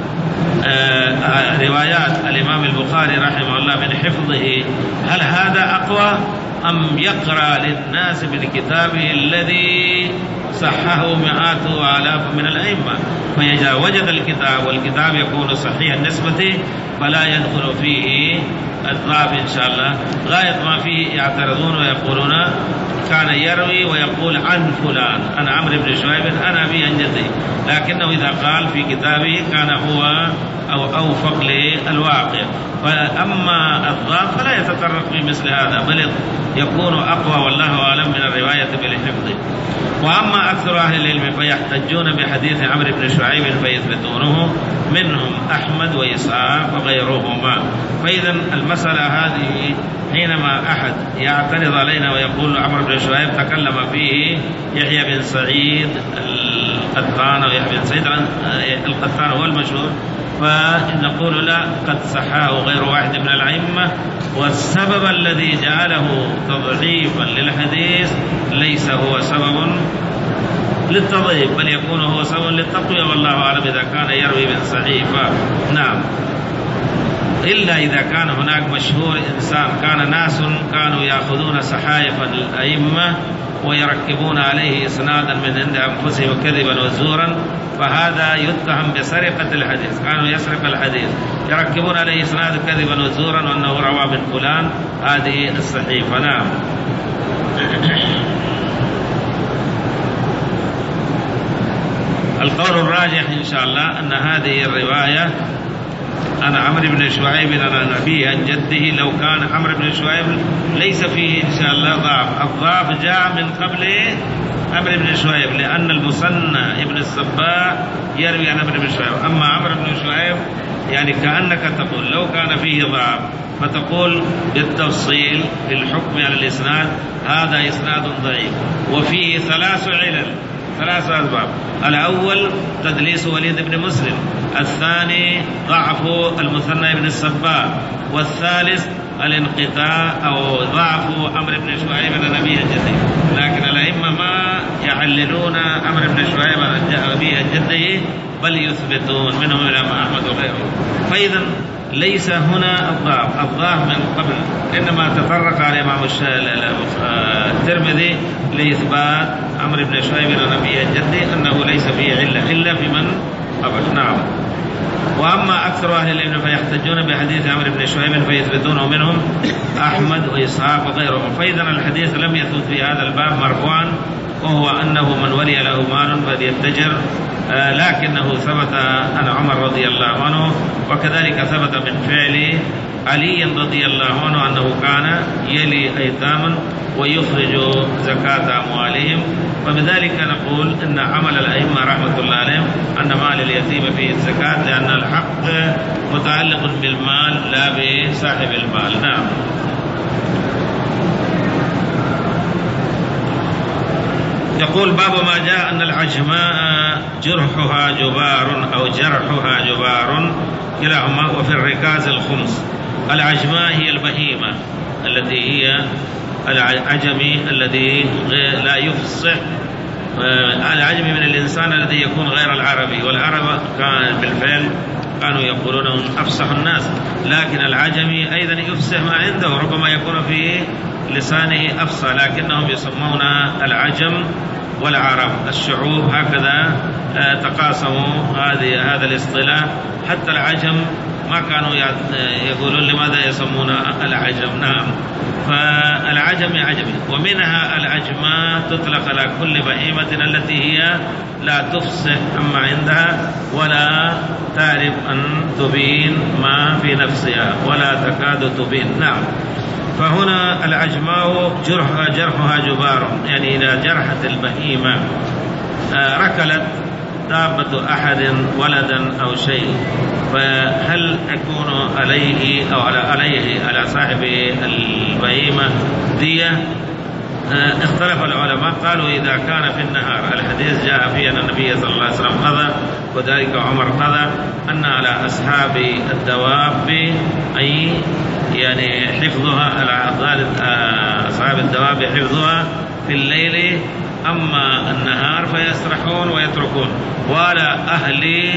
آه روايات الإمام البخاري رحمه الله من حفظه، هل هذا أقوى أم يقرأ للناس من كتابه الذي صححه مئات وآلاف من الأئمة؟ فإذا وجد الكتاب والكتاب يكون صحيح النسبة فلا يدخل فيه الضعف إن شاء الله. غاية ما فيه يعترضون ويقولون كان يروي ويقول عن فلان عن عمرو بن شعيب أنا أبي عن جدي، لكنه إذا قال في كتابه كان هو أو أوفق للواقع. فأما الضعف فلا يتطرق في مثل هذا، بل يكون أقوى والله أعلم من الرواية بالحفظ. وأما أكثر أهل العلم فيحتجون بحديث عمرو بن شعيب فيثبتونه، منهم أحمد وإسحاق وغيرهما. فإذا المسألة هذه حينما أحد يعترض علينا ويقول عمرو بن شعيب تكلم فيه يحيى بن سعيد القطان أو يحيى بن سعيد القطان هو المشهور، فنقول لا، قد صحاه غير واحد من الأئمة، والسبب الذي جعله تضعيفا للحديث ليس هو سبب للتضعيف، بل يكون هو سبب للتقوية، والله أعلم إذا كان يروي من صحيفة. نعم، إلا إذا كان هناك مشهور إنسان، كان ناس كانوا يأخذون صحائف الأئمة ويركبون عليه إسنادا من عند أنفسهم كذبا وزورا، فهذا يتهم بسرقة الحديث، كانوا يسرق الحديث يركبون عليه إسناد كذبا وزورا وأنه روى من فلان، هذه الصحيفة. نعم. القول الراجح إن شاء الله أن هذه الرواية أنا عمرو بن شعيب أنا نبي عن جده، لو كان عمرو بن شعيب ليس فيه إن شاء الله ضعف، الضعف جاء من قبل عمرو بن شعيب، لأن المثنى ابن الصباح يروي عن عمرو بن شعيب. أما عمرو بن شعيب يعني كأنك تقول لو كان فيه ضعف فتقول بالتفصيل في الحكم على الإسناد هذا إسناد ضعيف وفيه ثلاث علل ثلاث أسباب. الأول تدليس وليد بن مسلم، الثاني ضعف المثنى بن الصباح، والثالث الانقطاع أو ضعف عمرو بن شعيب عن أبيه الجدي. لكن الأئمة ما يعللون عمرو بن شعيب عن أبيه الجدي، بل يثبتون، منهم الإمام أحمد وغيره. فإذا ليس هنا الضاب، الضاب من قبل، إنما تطرق على الإمام الترمذي لإثبات عمرو بن شعيب النبي الجدي أنه ليس فيه علة إلا في من قبل. نعم. وأما أكثر أهل العلم فيحتجون بحديث عمرو بن شعيب فيثبتونه منهم أحمد وإسحاق وغيرهم. فإذا الحديث لم يثبت في هذا الباب مرفوعا، وهو أنه من ولي له مال فليتجر، آه لكنه ثبت عن عمر رضي الله عنه، وكذلك ثبت من فعل علي رضي الله عنه أنه كان يلي أيتاما ويخرج زكاة أموالهم. وبذلك نقول إن عمل الأئمة رحمة الله عليهم أن مال اليتيم فيه الزكاة، لأن الحق متعلق بالمال لا بصاحب المال. نعم. يقول باب ما جاء أن العجماء جرحها جبار أو جرحها جبار كلاهما، وفي الركاز الخمس. العجماء هي البهيمة التي هي العجمي الذي لا يفصح، العجمي من الإنسان الذي يكون غير العربي، والعرب كان بالفعل كانوا يقولون هم أفصح الناس، لكن العجمي أيضا يفصح ما عنده، ربما يكون في لسانه أفصح، لكنهم يسمون العجم والعرب الشعوب هكذا تقاسموا هذه هذا الاصطلاح. حتى العجم ما كانوا يقولون لماذا يسمون العجم. نعم. فالعجم عجمي، ومنها العجماء تطلق على كل بهيمة التي هي لا تفصح عما عندها ولا تعرف أن تبين ما في نفسها ولا تكاد تبين. نعم. فهنا العجماء جرحها جرحها جبار، يعني إذا جرحت البهيمة ركلت دابة أحد ولدا أو شيء، فهل يكون عليه أو على عليه على صاحب البهيمة دية؟ اختلف العلماء، قالوا إذا كان في النهار، الحديث جاء فيه أن النبي صلى الله عليه وسلم قضى وذلك عمر قضى أن على أصحاب الدواب أي يعني حفظها، على أصحاب الدواب حفظها في الليل، أما النهار فيسرحون ويتركون، ولا أهل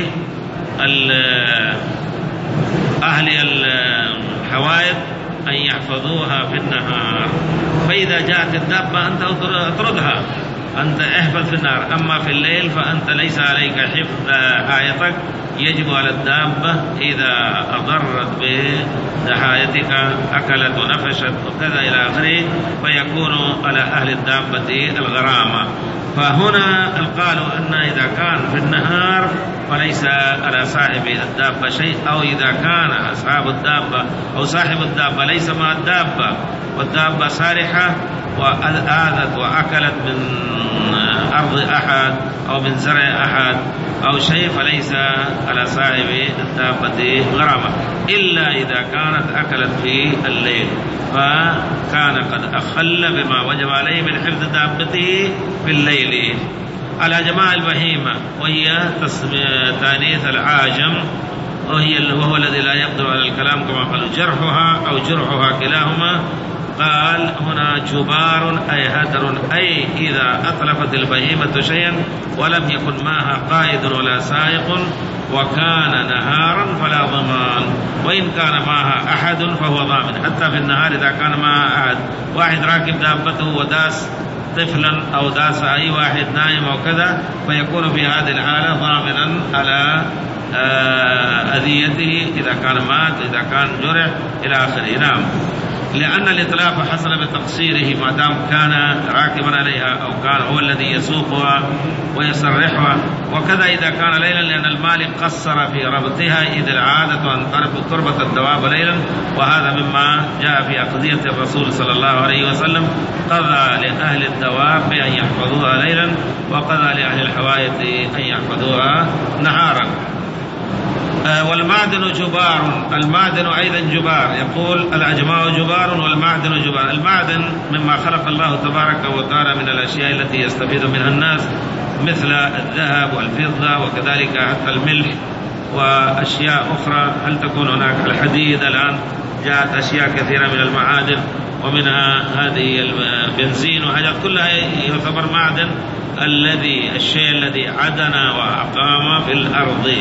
أهل الحوائط أن يحفظوها في النهار. فإذا جاءت الدابة أنت اطردها، أنت احفظ في النهار، أما في الليل فأنت ليس عليك حفظ حائطك، يجب على الدابة إذا أضرت بحائطك أكلت ونفشت وكذا إلى آخره فيكون على أهل الدابة الغرامة. فهنا قالوا أن إذا كان في النهار فليس على صاحب الدابة شيء، أو إذا كان أصحاب الدابة أو صاحب الدابة ليس مع الدابة والدابة سارحة وآذت وأكلت من أرض أحد أو من زرع أحد أو شيء فليس على صاحب الدابة غرامة، إلا إذا كانت أكلت في الليل فكان قد أخل بما وجب عليه من حفظ دابته في الليل. على جماعة البهيمة وهي تانيث العاجم، وهي وهو الذي لا يقدر على الكلام كما قالوا جرحها أو جرحها كلاهما. قال هنا جبار أي هدر، أي إذا أطلقت البهيمة شيئا ولم يكن معها قائد ولا سائق وكان نهارا فلا ضمان، وإن كان معها أحد فهو ضامن. حتى في النهار إذا كان معها أحد، واحد راكب دابته وداس طفلا أو داس أي واحد نائم أو كذا، فيكون في هذه الحالة ضامنا على أذيته إذا كان مات إذا كان جرح إلى آخره. نعم. لأن الإطلاق حصل بتقصيره ما دام كان راكبا عليها أو كان هو الذي يسوقها ويسرحها، وكذا إذا كان ليلا، لأن المالك قصر في ربطها إذ العادة أن تربط الدواب ليلا، وهذا مما جاء في أقضية الرسول صلى الله عليه وسلم، قضى لأهل الدواب أن يحفظوها ليلا وقضى لأهل الحوائط أن يحفظوها نهارا. والمعدن جبار، المعدن أيضا جبار، يقول العجماء جبار والمعدن جبار. المعدن مما خلق الله تبارك وتعالى من الأشياء التي يستفيد منها الناس مثل الذهب والفضة وكذلك حتى الملح وأشياء أخرى. هل تكون هناك الحديد؟ الآن جاءت أشياء كثيرة من المعادن، ومنها هذه البنزين وحاجات كلها يعتبر معدن، الذي الشيء الذي عدن وأقام في الأرض.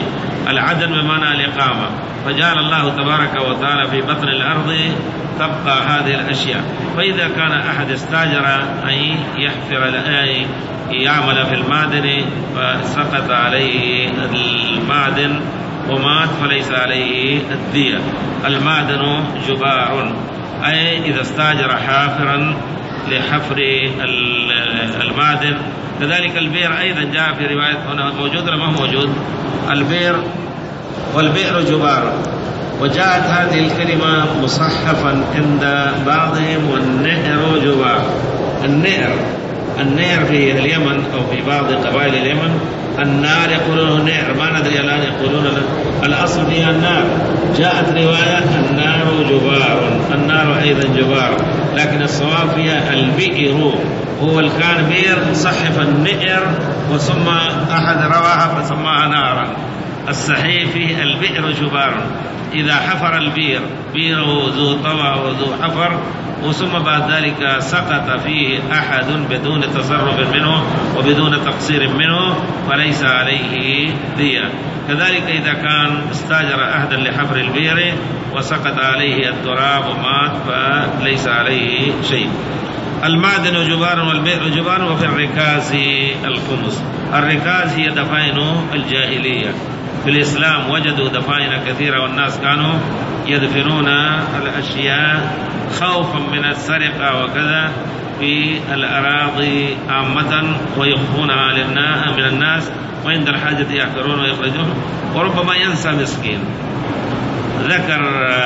العدن بمعنى الإقامة، فجعل الله تبارك وتعالى في بطن الأرض تبقى هذه الأشياء. فإذا كان أحد استاجر أن يحفر أي يعمل في المعدن فسقط عليه المعدن ومات فليس عليه الدية. المعدن جبار، أي إذا استاجر حافرا لحفر المعدن. كذلك البئر أيضا جاء في رواية هنا موجود ولا ما هو موجود؟ البئر والبئر جبار. وجاءت هذه الكلمة مصحفا عند بعضهم والنئر جبار. النئر النئر في اليمن أو في بعض قبائل اليمن النار يقولون نئر، ما ندري الآن يقولون الأصل فيها النار. جاءت رواية النار جبار، النار أيضا جبار، لكن الصواب فيها البئر. هو كان بئر صحف النئر وسمى أحد رواها فسماها نارا. الصحيح فيه البئر جبار. إذا حفر البئر، بئره ذو طوى وذو حفر، وثم بعد ذلك سقط فيه أحد بدون تصرف منه وبدون تقصير منه فليس عليه دية. كذلك إذا كان استاجر أحدا لحفر البئر وسقط عليه التراب ومات فليس عليه شيء. المعدن جبار والبئر جبار. وفي الركاز الخمس. الركاز هي دفائن الجاهلية. في الإسلام وجدوا دفائن كثيرة، والناس كانوا يدفنون الأشياء خوفا من السرقة وكذا في الأراضي عامة ويخفونها من الناس، وعند الحاجة يحفرون ويخرجون، وربما ينسى مسكين. ذكر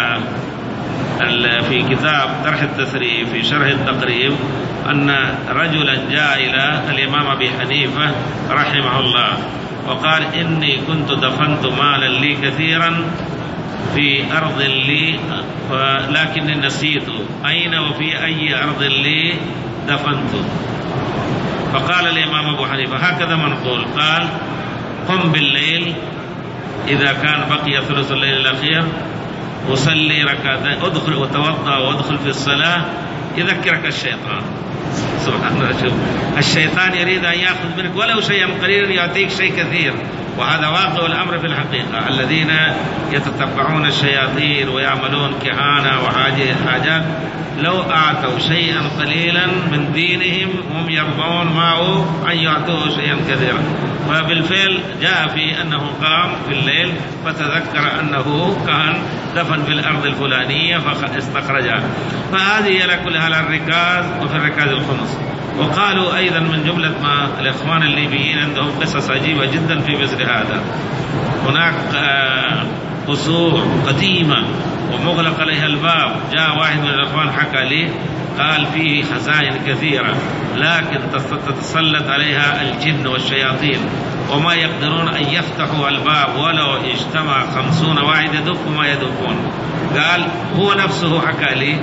في كتاب طرح التثريب في شرح التقريب أن رجلا جاء إلى الإمام أبي حنيفة رحمه الله وقال: إني كنت دفنت مالا لي كثيرا في أرض لي لكني نسيت أين وفي أي أرض لي دفنت. فقال الإمام أبو حنيفة: هكذا منقول. قال: قم بالليل إذا كان بقي ثلث الليل الأخير وصلي ركعتين، ادخل وتوضأ وادخل في الصلاة، يذكرك الشيطان. سبحان الله. شوف، الشيطان يريد أن يأخذ منك ولو شيئا قليلا يعطيك شيء كثير، وهذا واقع الأمر في الحقيقة. الذين يتتبعون الشياطين ويعملون كهانة وحاجات لو أعطوا شيئا قليلا من دينهم هم يرضون معه أن يعطوه شيئا كثيرا. فبالفعل جاء في أنه قام في الليل فتذكر أنه كان دفن في الأرض الفلانية فاستخرجها. فهذه على كل حال الركاز. وفي الركاز الخمس. وقالوا أيضا من جملة ما الإخوان الليبيين عندهم قصص عجيبة جدا في مثل هذا. هناك قصور قديمة ومغلق عليها الباب. جاء واحد من الإخوان حكى لي قال فيه خزائن كثيرة لكن تتسلط عليها الجن والشياطين وما يقدرون أن يفتحوا الباب ولو اجتمع خمسون واحد يدق ما يدقون. قال هو نفسه حكى لي،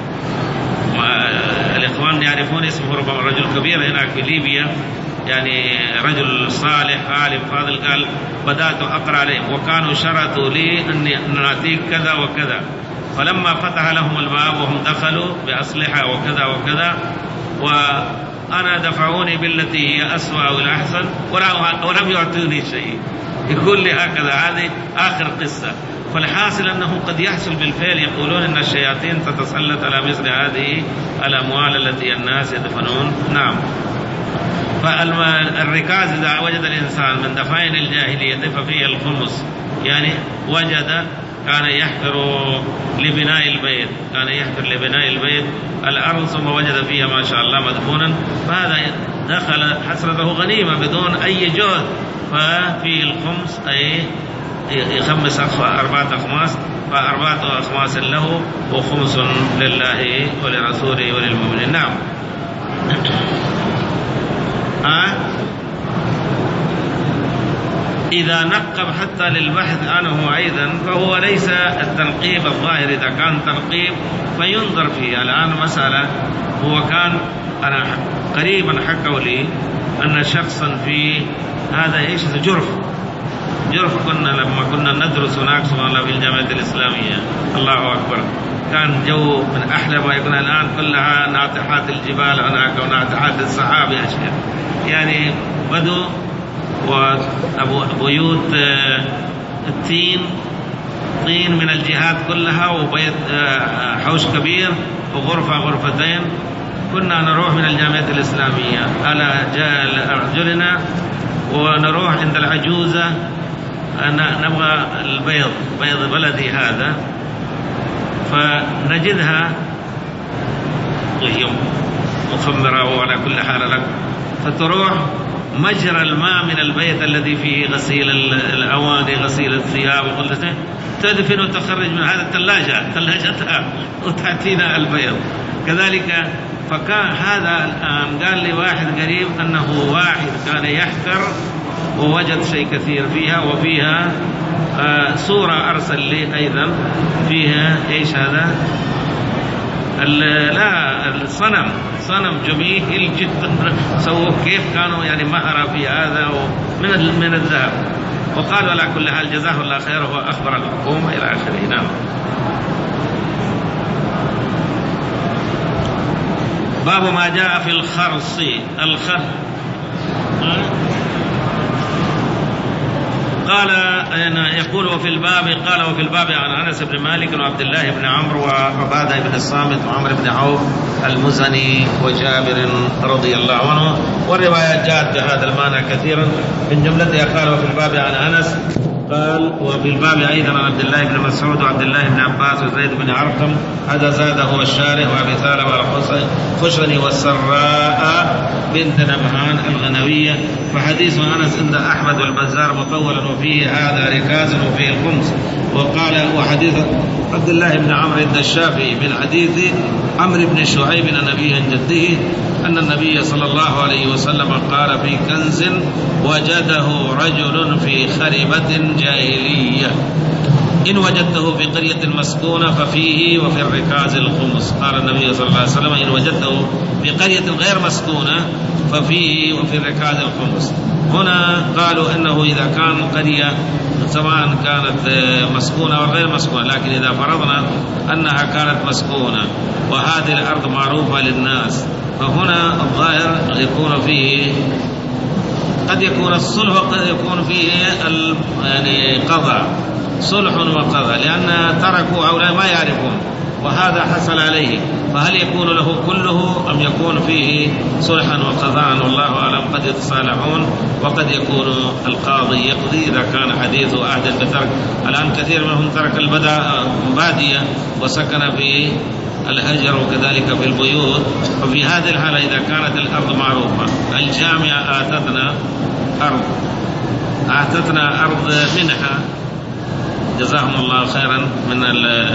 الإخوان يعرفون اسمه ربما رجل كبير هناك في ليبيا، يعني رجل صالح عالم فاضل. قال بدأت أقرأ عليهم وكانوا شرطوا لي أن نعطيك كذا وكذا، فلما فتح لهم الباب وهم دخلوا بأسلحة وكذا وكذا وأنا دفعوني بالتي هي أسوأ والأحسن ولم يعطوني شيء. يقول لي هكذا. هذه آخر قصة. فالحاصل أنه قد يحصل بالفعل. يقولون أن الشياطين تتسلط على مثل هذه الأموال التي الناس يدفنون. نعم. فالركاز إذا وجد الإنسان من دفائن الجاهلية ففيه الخمس، يعني وجد كان يحفر لبناء البيت، كان يحفر لبناء البيت الأرض ثم وجد فيها ما شاء الله مدفونا، فهذا دخل حسرته غنيمة بدون أي جهد. ففي الخمس أي يخمس أربعة أخماس، فأربعة أخماس له وخمس لله ولرسوله وللمؤمنين. نعم. آه؟ إذا نقب حتى للبحث عنه أيضا فهو ليس التنقيب الظاهر. إذا كان تنقيب فينظر فيه. الآن مسألة هو كان أنا قريبا حكوا لي أن شخصا في هذا إيش جرف جرف كنا لما كنا ندرس هناك سبحان الله في الجامعة الإسلامية، الله أكبر، كان جو من أحلى ما يكون. الآن كلها ناطحات الجبال هناك وناطحات السحاب أشياء، يعني بدو وبيوت التين، طين من الجهات كلها، وبيت حوش كبير وغرفة غرفتين. كنا نروح من الجامعة الإسلامية على أرجلنا ونروح عند العجوزة، نبغى البيض، بيض بلدي هذا، فنجدها وهي مخمرة وعلى كل حال لك، فتروح مجرى الماء من البيت الذي فيه غسيل الأواني، غسيل الثياب وكل شيء، تدفن وتخرج من هذا الثلاجة ثلاجتها وتأتينا البيض كذلك. فكان هذا الآن قال لي واحد قريب أنه واحد كان يحفر ووجد شيء كثير فيها، وفيها آه صورة أرسل لي أيضا فيها إيش هذا، لا الصنم، صنم جميل جدا، سووا كيف كانوا يعني مهرة في هذا من من الذهب. وقالوا على كل حال جزاه الله خير، هو أخبر الحكومة إلى آخره. نعم. باب ما جاء في الخرص. الخرص قال يقول وفي الباب، قال وفي الباب عن أنس بن مالك وعبد الله بن عمرو وعبادة بن الصامت وعمر بن عوف المزني وجابر رضي الله عنه، والروايات جاءت بهذا المعنى كثيرا. من جملتها قال وفي الباب عن أنس، قال وفي الباب أيضا عن عبد الله بن مسعود وعبد الله بن عباس وزيد بن عرقم، هذا زاده الشارح، وأبي ثعلبة والخشني والسراء بنت نبهان الغنوية. فحديث أنس عند أحمد والبزار مطولا وفيه هذا ركاز وفيه الخمس. وقال وحديث عبد الله بن عمرو عند الشافعي من حديث عمرو بن شعيب عن أبيه عن جده أن النبي صلى الله عليه وسلم قال في كنز وجده رجل في خربة جاهلية، إن وجدته في قرية مسكونة ففيه وفي الركاز الخمس. قال النبي صلى الله عليه وسلم إن وجدته في قرية غير مسكونة ففيه وفي الركاز الخمس. هنا قالوا إنه إذا كان قرية سواء كانت مسكونة أو غير مسكونة، لكن إذا فرضنا أنها كانت مسكونة وهذه الأرض معروفة للناس، فهنا الظاهر يكون فيه قد يكون الصلح وقد يكون فيه يعني قضاء، صلح وقضاء، لأن تركوا هؤلاء ما يعرفون وهذا حصل عليه، فهل يكون له كله أم يكون فيه صلحا وقضاء؟ والله أعلم. قد يتصالحون وقد يكون القاضي يقضي إذا كان حديثه عهد بترك. الآن كثير منهم ترك البادية وسكن في الهجر وكذلك في البيوت. وفي هذه الحالة إذا كانت الأرض معروفة، الجامعة آتتنا أرض آتتنا أرض منحة جزاهم الله خيرا من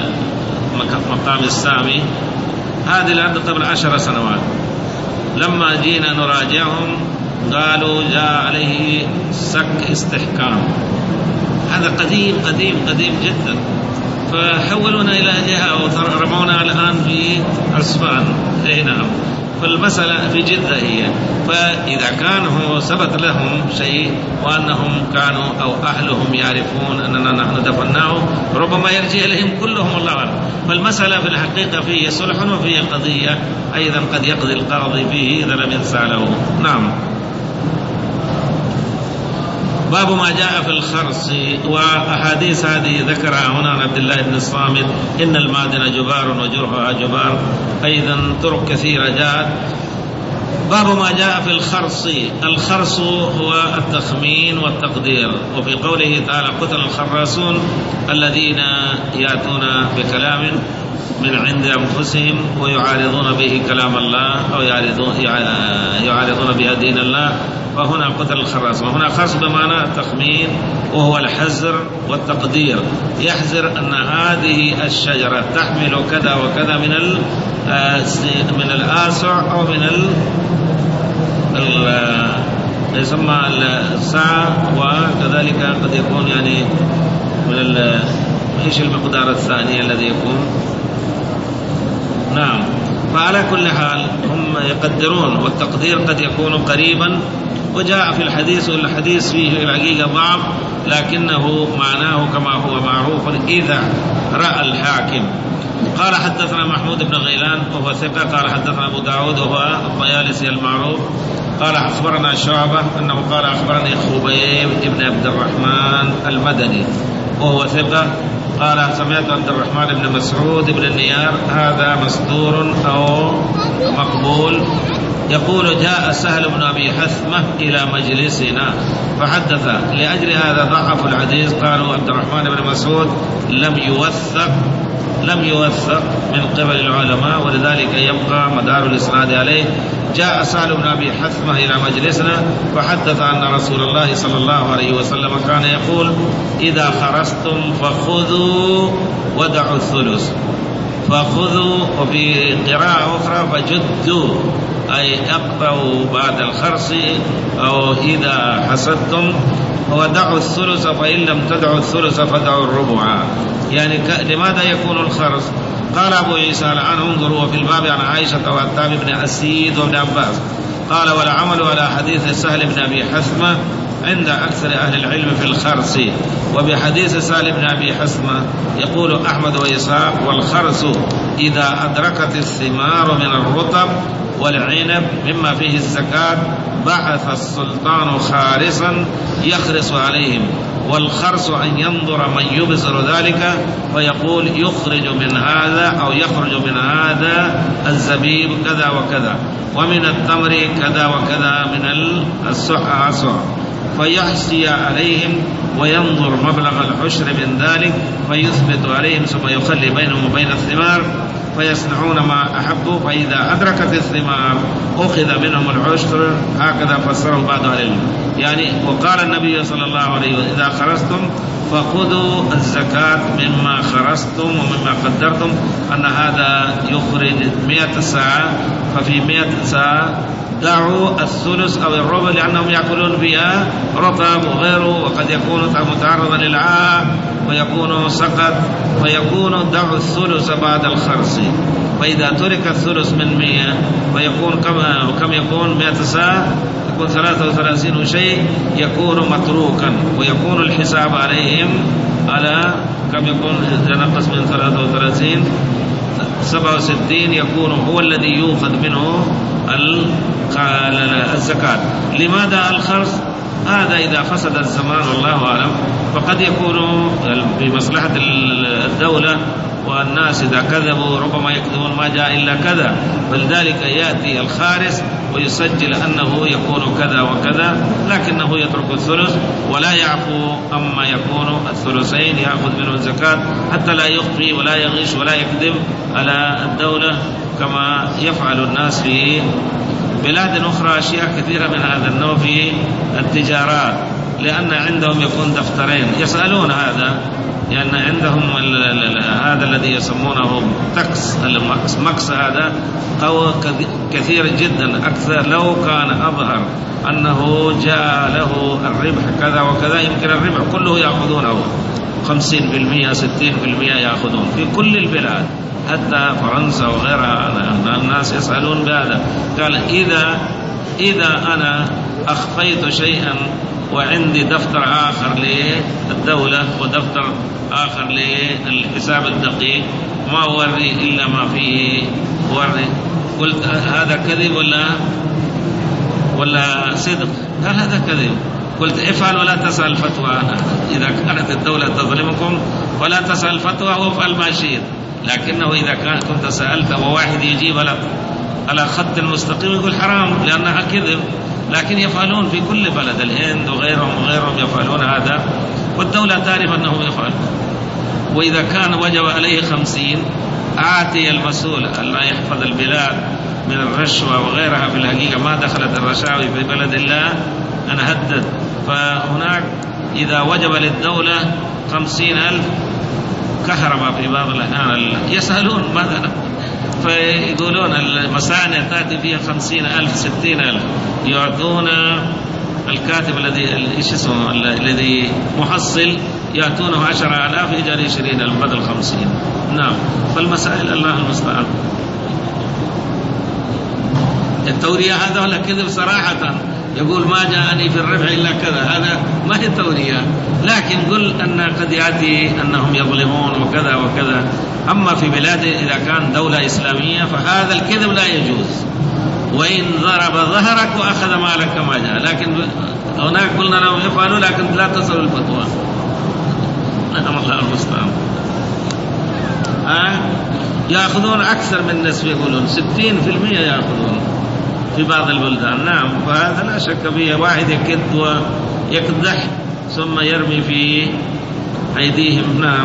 مقام السامي، هذه الأرض قبل عشر سنوات، لما جينا نراجعهم قالوا جاء عليه سك استحكام، هذا قديم قديم قديم جدا، فحولونا إلى جهة ورمونا الآن في عسفان. أي نعم. فالمسألة في جدة هي، فإذا كان هو ثبت لهم شيء وأنهم كانوا أو أهلهم يعرفون أننا نحن دفناه، ربما يرجع إليهم كلهم الله أعلم. فالمسألة في الحقيقة فيه صلح وفيه قضية أيضا قد يقضي القاضي فيه إذا لم ينسى له. نعم. باب ما جاء في الخرص. وأحاديث هذه ذكرها هنا عن عبد الله بن الصامت إن المعدن جبار وجرحها جبار، أيضا طرق كثيرة جاءت. باب ما جاء في الخرص. الخرص هو التخمين والتقدير. وفي قوله تعالى قتل الخراصون الذين يأتون بكلام من عند أنفسهم ويعارضون به كلام الله أو يعارضون, يعارضون بها دين الله، فهنا قتل الخراص. وهنا خرص بمعنى التخمين وهو الحزر والتقدير، يحزر أن هذه الشجرة تحمل كذا وكذا من من الآسع أو من ال يسمى الساعة، وكذلك قد يكون يعني من ايش المقدار الثاني الذي يكون. نعم. فعلى كل حال هم يقدرون، والتقدير قد يكون قريبا. وجاء في الحديث والحديث فيه الحقيقة ضعف، لكنه معناه كما هو معروف إذا رأى الحاكم. قال حدثنا محمود بن غيلان وهو ثقة، قال حدثنا أبو داود وهو الطيالسي المعروف، قال أخبرنا شعبة أنه قال أخبرني خبيب بن عبد الرحمن المدني وهو ثقة. قال سمعت عبد الرحمن بن مسعود بن النيار هذا مستور أو مقبول يقول جاء سهل بن أبي حثمة إلى مجلسنا فحدث، لأجل هذا ضعفوا الحديث. قالوا عبد الرحمن بن مسعود لم يوثق لم يوثق من قبل العلماء، ولذلك يبقى مدار الإسناد عليه. جاء سهل بن أبي حثمة إلى مجلسنا فحدث أن رسول الله صلى الله عليه وسلم كان يقول إذا خرجتم فخذوا ودعوا الثلث، فخذوا، وفي قراءة أخرى فجدوا، أي اقطعوا بعد الخرص أو إذا حسدتم، ودعوا الثلث فإن لم تدعوا الثلث فدعوا الربع. يعني لماذا يكون الخرص؟ قال أبو عيسى الآن انظروا في الباب عن عائشة وعتاب بن أسيد وابن عباس قال والعمل على حديث سهل بن أبي حثمة عند أكثر أهل العلم في الخرص، وبحديث سهل بن أبي حثمة يقول أحمد وإسحاق والخرص إذا أدركت الثمار من الرطب والعنب مما فيه الزكاة بعث السلطان خارصا يخرص عليهم، والخرص أن ينظر من يبصر ذلك فيقول يخرج من هذا أو يخرج من هذا الزبيب كذا وكذا، ومن التمر كذا وكذا من السحة فيحصي عليهم وينظر مبلغ العشر من ذلك فيثبت عليهم ثم يخلي بينهم وبين الثمار فيصنعون ما أحبوا، فإذا أدركت الثمار أخذ منهم العشر. هكذا فسره بعض أهل العلم. يعني وقال النبي صلى الله عليه وسلم إذا خرجتم فخذوا الزكاة مما خرجتم ومما قدرتم، أن هذا يخرج مئة ساعة، ففي مئة ساعة دعوا الثلث أو الربع لأنهم يأكلون فيها رطب وغيره، وقد يكون متعرضا للعاء ويكون سقط، فيكون دعوا الثلث بعد الخرص. فإذا ترك الثلث من مئة فيكون كم, كم يكون مئة ساعة، يكون ثلاثة وثلاثين شيء يكون متروكا، ويكون الحساب عليهم على كم يكون ينقص من ثلاثة وثلاثين سبعة وستين، يكون هو الذي يؤخذ منه الزكاة. لماذا الخرص؟ هذا إذا فسد الزمان والله أعلم فقد يكون بمصلحة الدولة، والناس إذا كذبوا ربما يكذبون ما جاء إلا كذا، فلذلك يأتي الخارس ويسجل أنه يكون كذا وكذا، لكنه يترك الثلث ولا يعفو أما يكون الثلثين، يأخذ منه الزكاة حتى لا يخفي ولا يغش ولا يكذب على الدولة كما يفعل الناس في بلاد أخرى أشياء كثيرة من هذا النوع في التجارات، لأن عندهم يكون دفترين يسألون هذا، لأن عندهم هذا الذي يسمونه تكس المكس، هذا قوي كثير جدا أكثر. لو كان أظهر أنه جاء له الربح كذا وكذا يمكن الربح كله يأخذونه، خمسين بالمئة ستين بالمئة يأخذون في كل البلاد حتى فرنسا وغيرها. الناس يسألون بهذا. قال إذا إذا أنا أخفيت شيئا وعندي دفتر آخر للدولة ودفتر آخر للحساب الدقيق ما أوري إلا ما فيه وري، قلت هذا كذب ولا ولا صدق؟ قال هذا كذب. قلت افعل ولا تسأل فتوى. إذا كانت الدولة تظلمكم ولا تسأل فتوى وافعل ما شئت، لكنه إذا كنت سألت وواحد يجيب على خط المستقيم يقول حرام لأنها كذب، لكن يفعلون في كل بلد، الهند وغيرهم وغيرهم يفعلون هذا، والدولة تعرف أنهم يفعلون. وإذا كان وجب عليه خمسين آتي المسؤول ألا يحفظ البلاد من الرشوة وغيرها، في الحقيقة ما دخلت الرشاوي في بلد الله أنا هدد. فهناك إذا وجب للدولة خمسين ألف كهرباء في بعض الأحيان يسألون ماذا، فيقولون المصانع تأتي فيها خمسين ألف ستين ألف، يعطون الكاتب الذي إيش اسمه الذي محصل يأتونه عشرة آلاف يجعل عشرين ألف بدل خمسين. نعم، فالمسائل الله المستعان. التورية هذا ولا كذب صراحة، يقول ما جاءني في الربح إلا كذا، هذا ما هي التورية، لكن قل أن قد يأتي أنهم يظلمون وكذا وكذا. أما في بلاد إذا كان دولة إسلامية فهذا الكذب لا يجوز، وإن ضرب ظهرك وأخذ مالك ما جاء، لكن هناك قلنا لهم يفعلوا لكن لا تصل الفتوى. الله المستعان. ها يأخذون أكثر من النصف، يقولون ستين في المئة يأخذون في بعض البلدان. نعم، فهذا لا شك فيه. واحد يكد ويكدح ثم يرمي في أيديهم. نعم،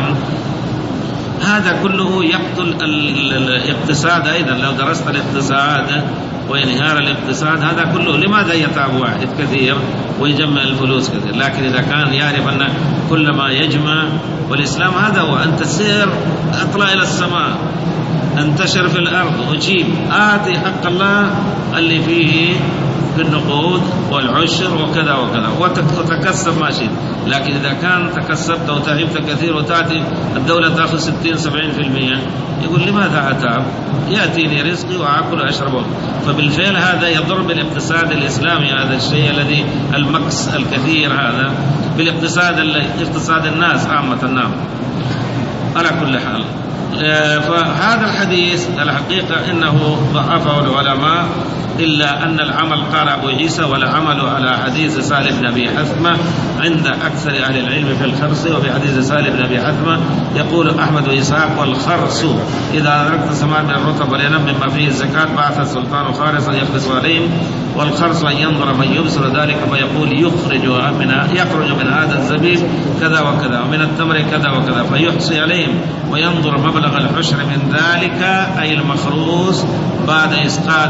هذا كله يقتل الاقتصاد. أيضا لو درست الاقتصاد وانهيار الاقتصاد، هذا كله لماذا يتعب واحد كثير ويجمع الفلوس كثير؟ لكن إذا كان يعرف أن كل ما يجمع، والإسلام هذا هو، أن تسير أطلع إلى السماء، انتشر في الأرض، أجيب، آتي حق الله اللي فيه في النقود والعشر وكذا وكذا، وتكسب ما شئت. لكن إذا كان تكسبت وتعبت كثير وتأتي الدولة تأخذ ستين سبعين في المئة، يقول لماذا أتعب؟ يأتيني رزقي وأكل وأشربه. فبالفعل هذا يضر بالاقتصاد الإسلامي، هذا الشيء الذي المكس الكثير هذا بالاقتصاد اقتصاد الناس عامة. النام على كل حال. فهذا الحديث الحقيقة إنه ضعفه العلماء، إلا أن العمل قال أبو عيسى ولا عمل على حديث سالم بن أبي حثمة عند أكثر أهل العلم في الخرص. وفي حديث سالم بن أبي حثمة يقول أحمد وإسحاق والخرص إذا أدركت سماء من الرطب ولينم مما فيه الزكاة بعث السلطان خارصا يخلص عليهم، والخرص أن ينظر من يبصر ذلك فيقول يخرج من يخرج من هذا الزبيب كذا وكذا ومن التمر كذا وكذا، فيحصي عليهم وينظر مبلغ العشر من ذلك أي المخروص بعد إسقاط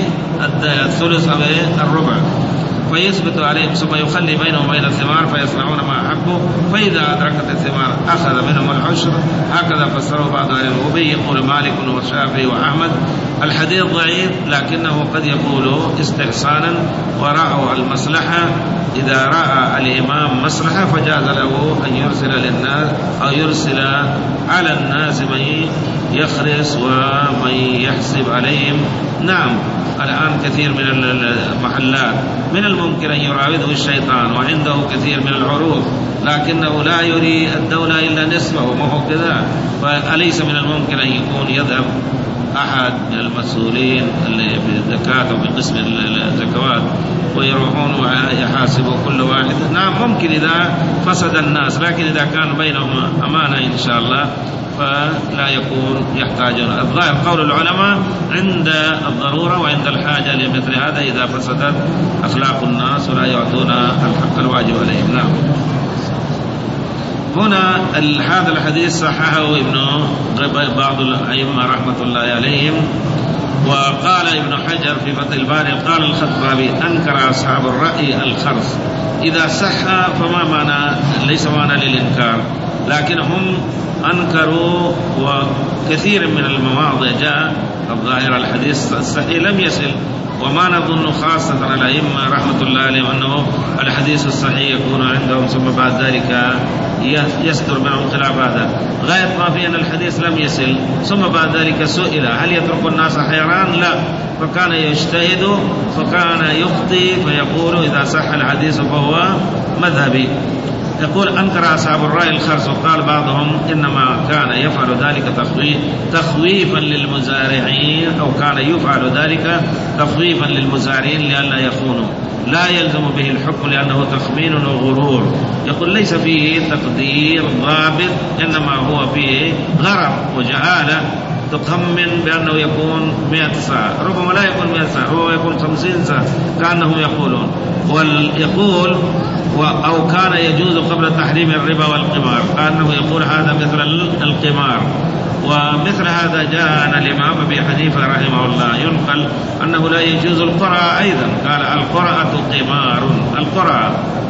الثلث أو الربع، فيثبت عليهم ثم يخلي بينهم وبين الثمار فيصنعون ما أحبوا، فإذا أدركت الثمار أخذ منهم العشر. هكذا فسره بعض أهل العلم، وبه يقول مالك والشافعي وأحمد. الحديث ضعيف لكنه قد يقول استحسانا ورأوا المصلحة. إذا رأى الإمام مصلحة فجاز له أن يرسل للناس أو يرسل على الناس من يخرس ومن يحسب عليهم. نعم، الآن كثير من المحلات من الممكن أن يراوده الشيطان وعنده كثير من العروض، لكنه لا يري الدولة إلا نصفه، وما هو كذا. فأليس من الممكن أن يكون يذهب أحد من المسؤولين اللي بالزكاة أو بقسم الزكوات ويروحون ويحاسبوا كل واحد؟ نعم ممكن إذا فسد الناس، لكن إذا كان بينهم أمانة إن شاء الله فلا يكون يحتاجون. الظاهر قول العلماء عند الضرورة وعند الحاجة لمثل هذا، إذا فسدت أخلاق الناس ولا يعطون الحق الواجب عليهم. نعم. هنا هذا الحديث صححه ابن بعض الأئمة رحمة الله عليهم. وقال ابن حجر في فتح الباري قال الخطابي أنكر أصحاب الرأي الخرص. إذا صح فما معنى، ليس معنى للإنكار، لكن هم أنكروا. وكثير من المواضع جاء الظاهر الحديث الصحيح لم يصل، وما نظن خاصة الأئمة رحمة الله عليهم أنه الحديث الصحيح يكون عندهم ثم بعد ذلك يستر منهم خلاف هذا. غاية ما في أن الحديث لم يصل ثم بعد ذلك سئل هل يترك الناس حيران؟ لا، فكان يجتهد فكان يخطي فيقول إذا صح الحديث فهو مذهبي. يقول أنكر أصحاب الرأي الخرص، وقال بعضهم إنما كان يفعل ذلك تخويف تخويفا للمزارعين، أو كان يفعل ذلك تخويفا للمزارعين لئلا يخونوا، لا يلزم به الحكم لأنه تخمين وغرور. يقول ليس فيه تقدير ضابط، إنما هو فيه غرر وجهالة تخمن بأنه يكون مئة ساعة، ربما لا يكون مئة ساعة، ربما يكون خمسين ساعة كأنهم يقولون. ويقول أو كان يجوز قبل تحريم الربا والقمار، كأنه يقول هذا مثل القمار. ومثل هذا جاء عن الإمام أبي حنيفة رحمه الله ينقل أنه لا يجوز القرعة أيضا، قال القرعة قمار. القرعة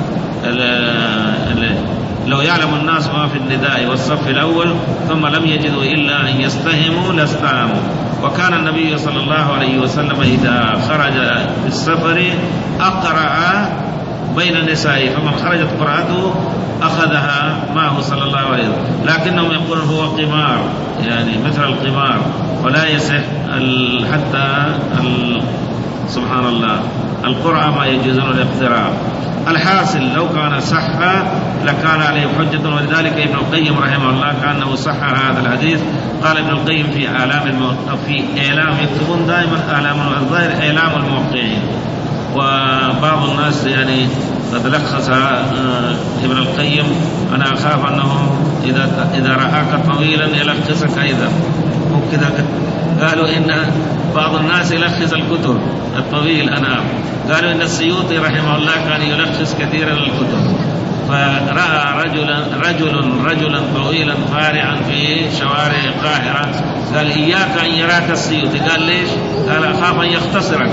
لو يعلم الناس ما في النداء والصف الأول ثم لم يجدوا إلا أن يستهموا لاستهموا. وكان النبي صلى الله عليه وسلم إذا خرج في السفر أقرأ بين نسائه، فمن خرجت قرعته أخذها معه صلى الله عليه وسلم، لكنهم يقولون هو قمار، يعني مثل القمار، ولا يصح حتى سبحان الله القرعة ما يجوزون الاقتراع. الحاصل لو كان صح لكان عليه حجة، ولذلك ابن القيم رحمه الله كأنه صح هذا الحديث. قال ابن القيم في آلام المو... في إعلام، يكتبون دائما آلام الظاهر إعلام الموقعين، وبعض الناس يعني قد لخص ابن القيم: أنا أخاف أنه إذا إذا رآك طويلا يلخصك أيضا. وكذا قالوا إن بعض الناس يلخص الكتب الطويل. أنا قالوا إن السيوطي رحمه الله كان يلخص كثيرا الكتب، فرأى رجلا رجل رجلا طويلا فارعا في شوارع القاهرة، قال: إياك أن يراك السيوطي. قال: ليش؟ قال: أخاف أن يختصرك.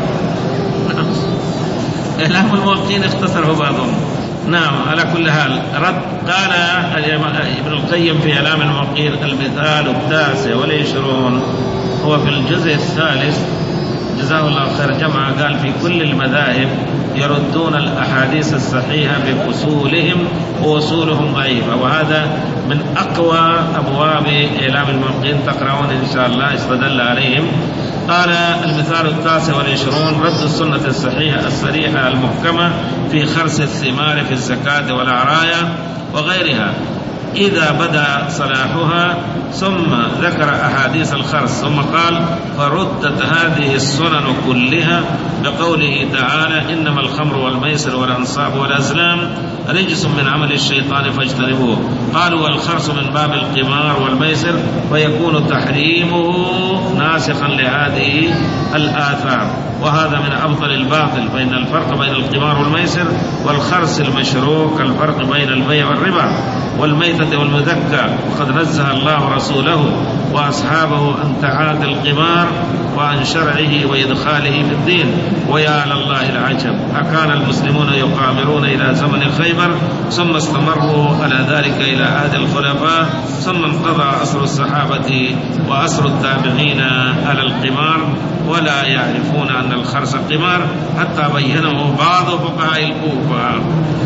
إعلام الموقعين اختصره بعضهم. نعم، على كل حال رد. قال ابن القيم في إعلام الموقعين: المثال التاسع والعشرون هو في الجزء الثالث، جزاه الله خير جمع، قال: في كل المذاهب يردون الأحاديث الصحيحة بأصولهم وأصولهم ضعيفة، وهذا من أقوى أبواب إعلام الموقعين، تقرؤون إن شاء الله، استدل عليهم. قال: المثال التاسع والعشرون رد السنة الصحيحة الصريحة المحكمة في خرس الثمار في الزكاة والعرايا وغيرها إذا بدأ صلاحها، ثم ذكر أحاديث الخرس، ثم قال: فردت هذه السنن كلها بقوله تعالى: إنما الخمر والميسر والأنصاب والأزلام رجس من عمل الشيطان فاجتنبوه. قالوا: والخرس من باب القمار والميسر، فيكون تحريمه ناسخا لهذه الآثار، وهذا من أبطل الباطل، فإن الفرق بين القمار والميسر والخرس المشروع كالفرق بين البيع والربا والميتة والمذكى، وقد نزه الله ورسوله وأصحابه عن تعاطي القمار وعن شرعه وإدخاله في الدين. ويا لله العجب، أكان المسلمون يقامرون إلى زمن خيبر، ثم استمروا على ذلك إلى عهد الخلفاء، ثم انقضى عصر الصحابة وعصر التابعين على القمار، ولا يعرفون أن الخرس قمار حتى بينه بعض فقهاء الكوفة.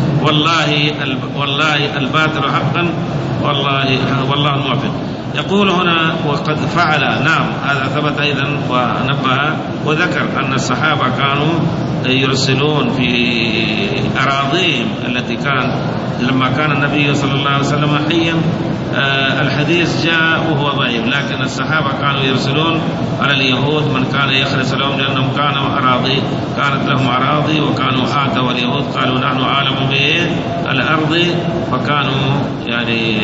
والله والله الباطل حقا، والله والله الموفق. يقول هنا: وقد فعل. نعم، هذا ثبت أيضا، ونبه وذكر أن الصحابة كانوا يرسلون في أراضيهم التي كان لما كان النبي صلى الله عليه وسلم حيا. آه الحديث جاء وهو ضعيف، لكن الصحابة كانوا يرسلون على اليهود من كان يخرس لهم، لأنهم كانوا أراضي كانت لهم أراضي، وكانوا آتوا اليهود قالوا: نحن عالم بالأرض، فكانوا يعني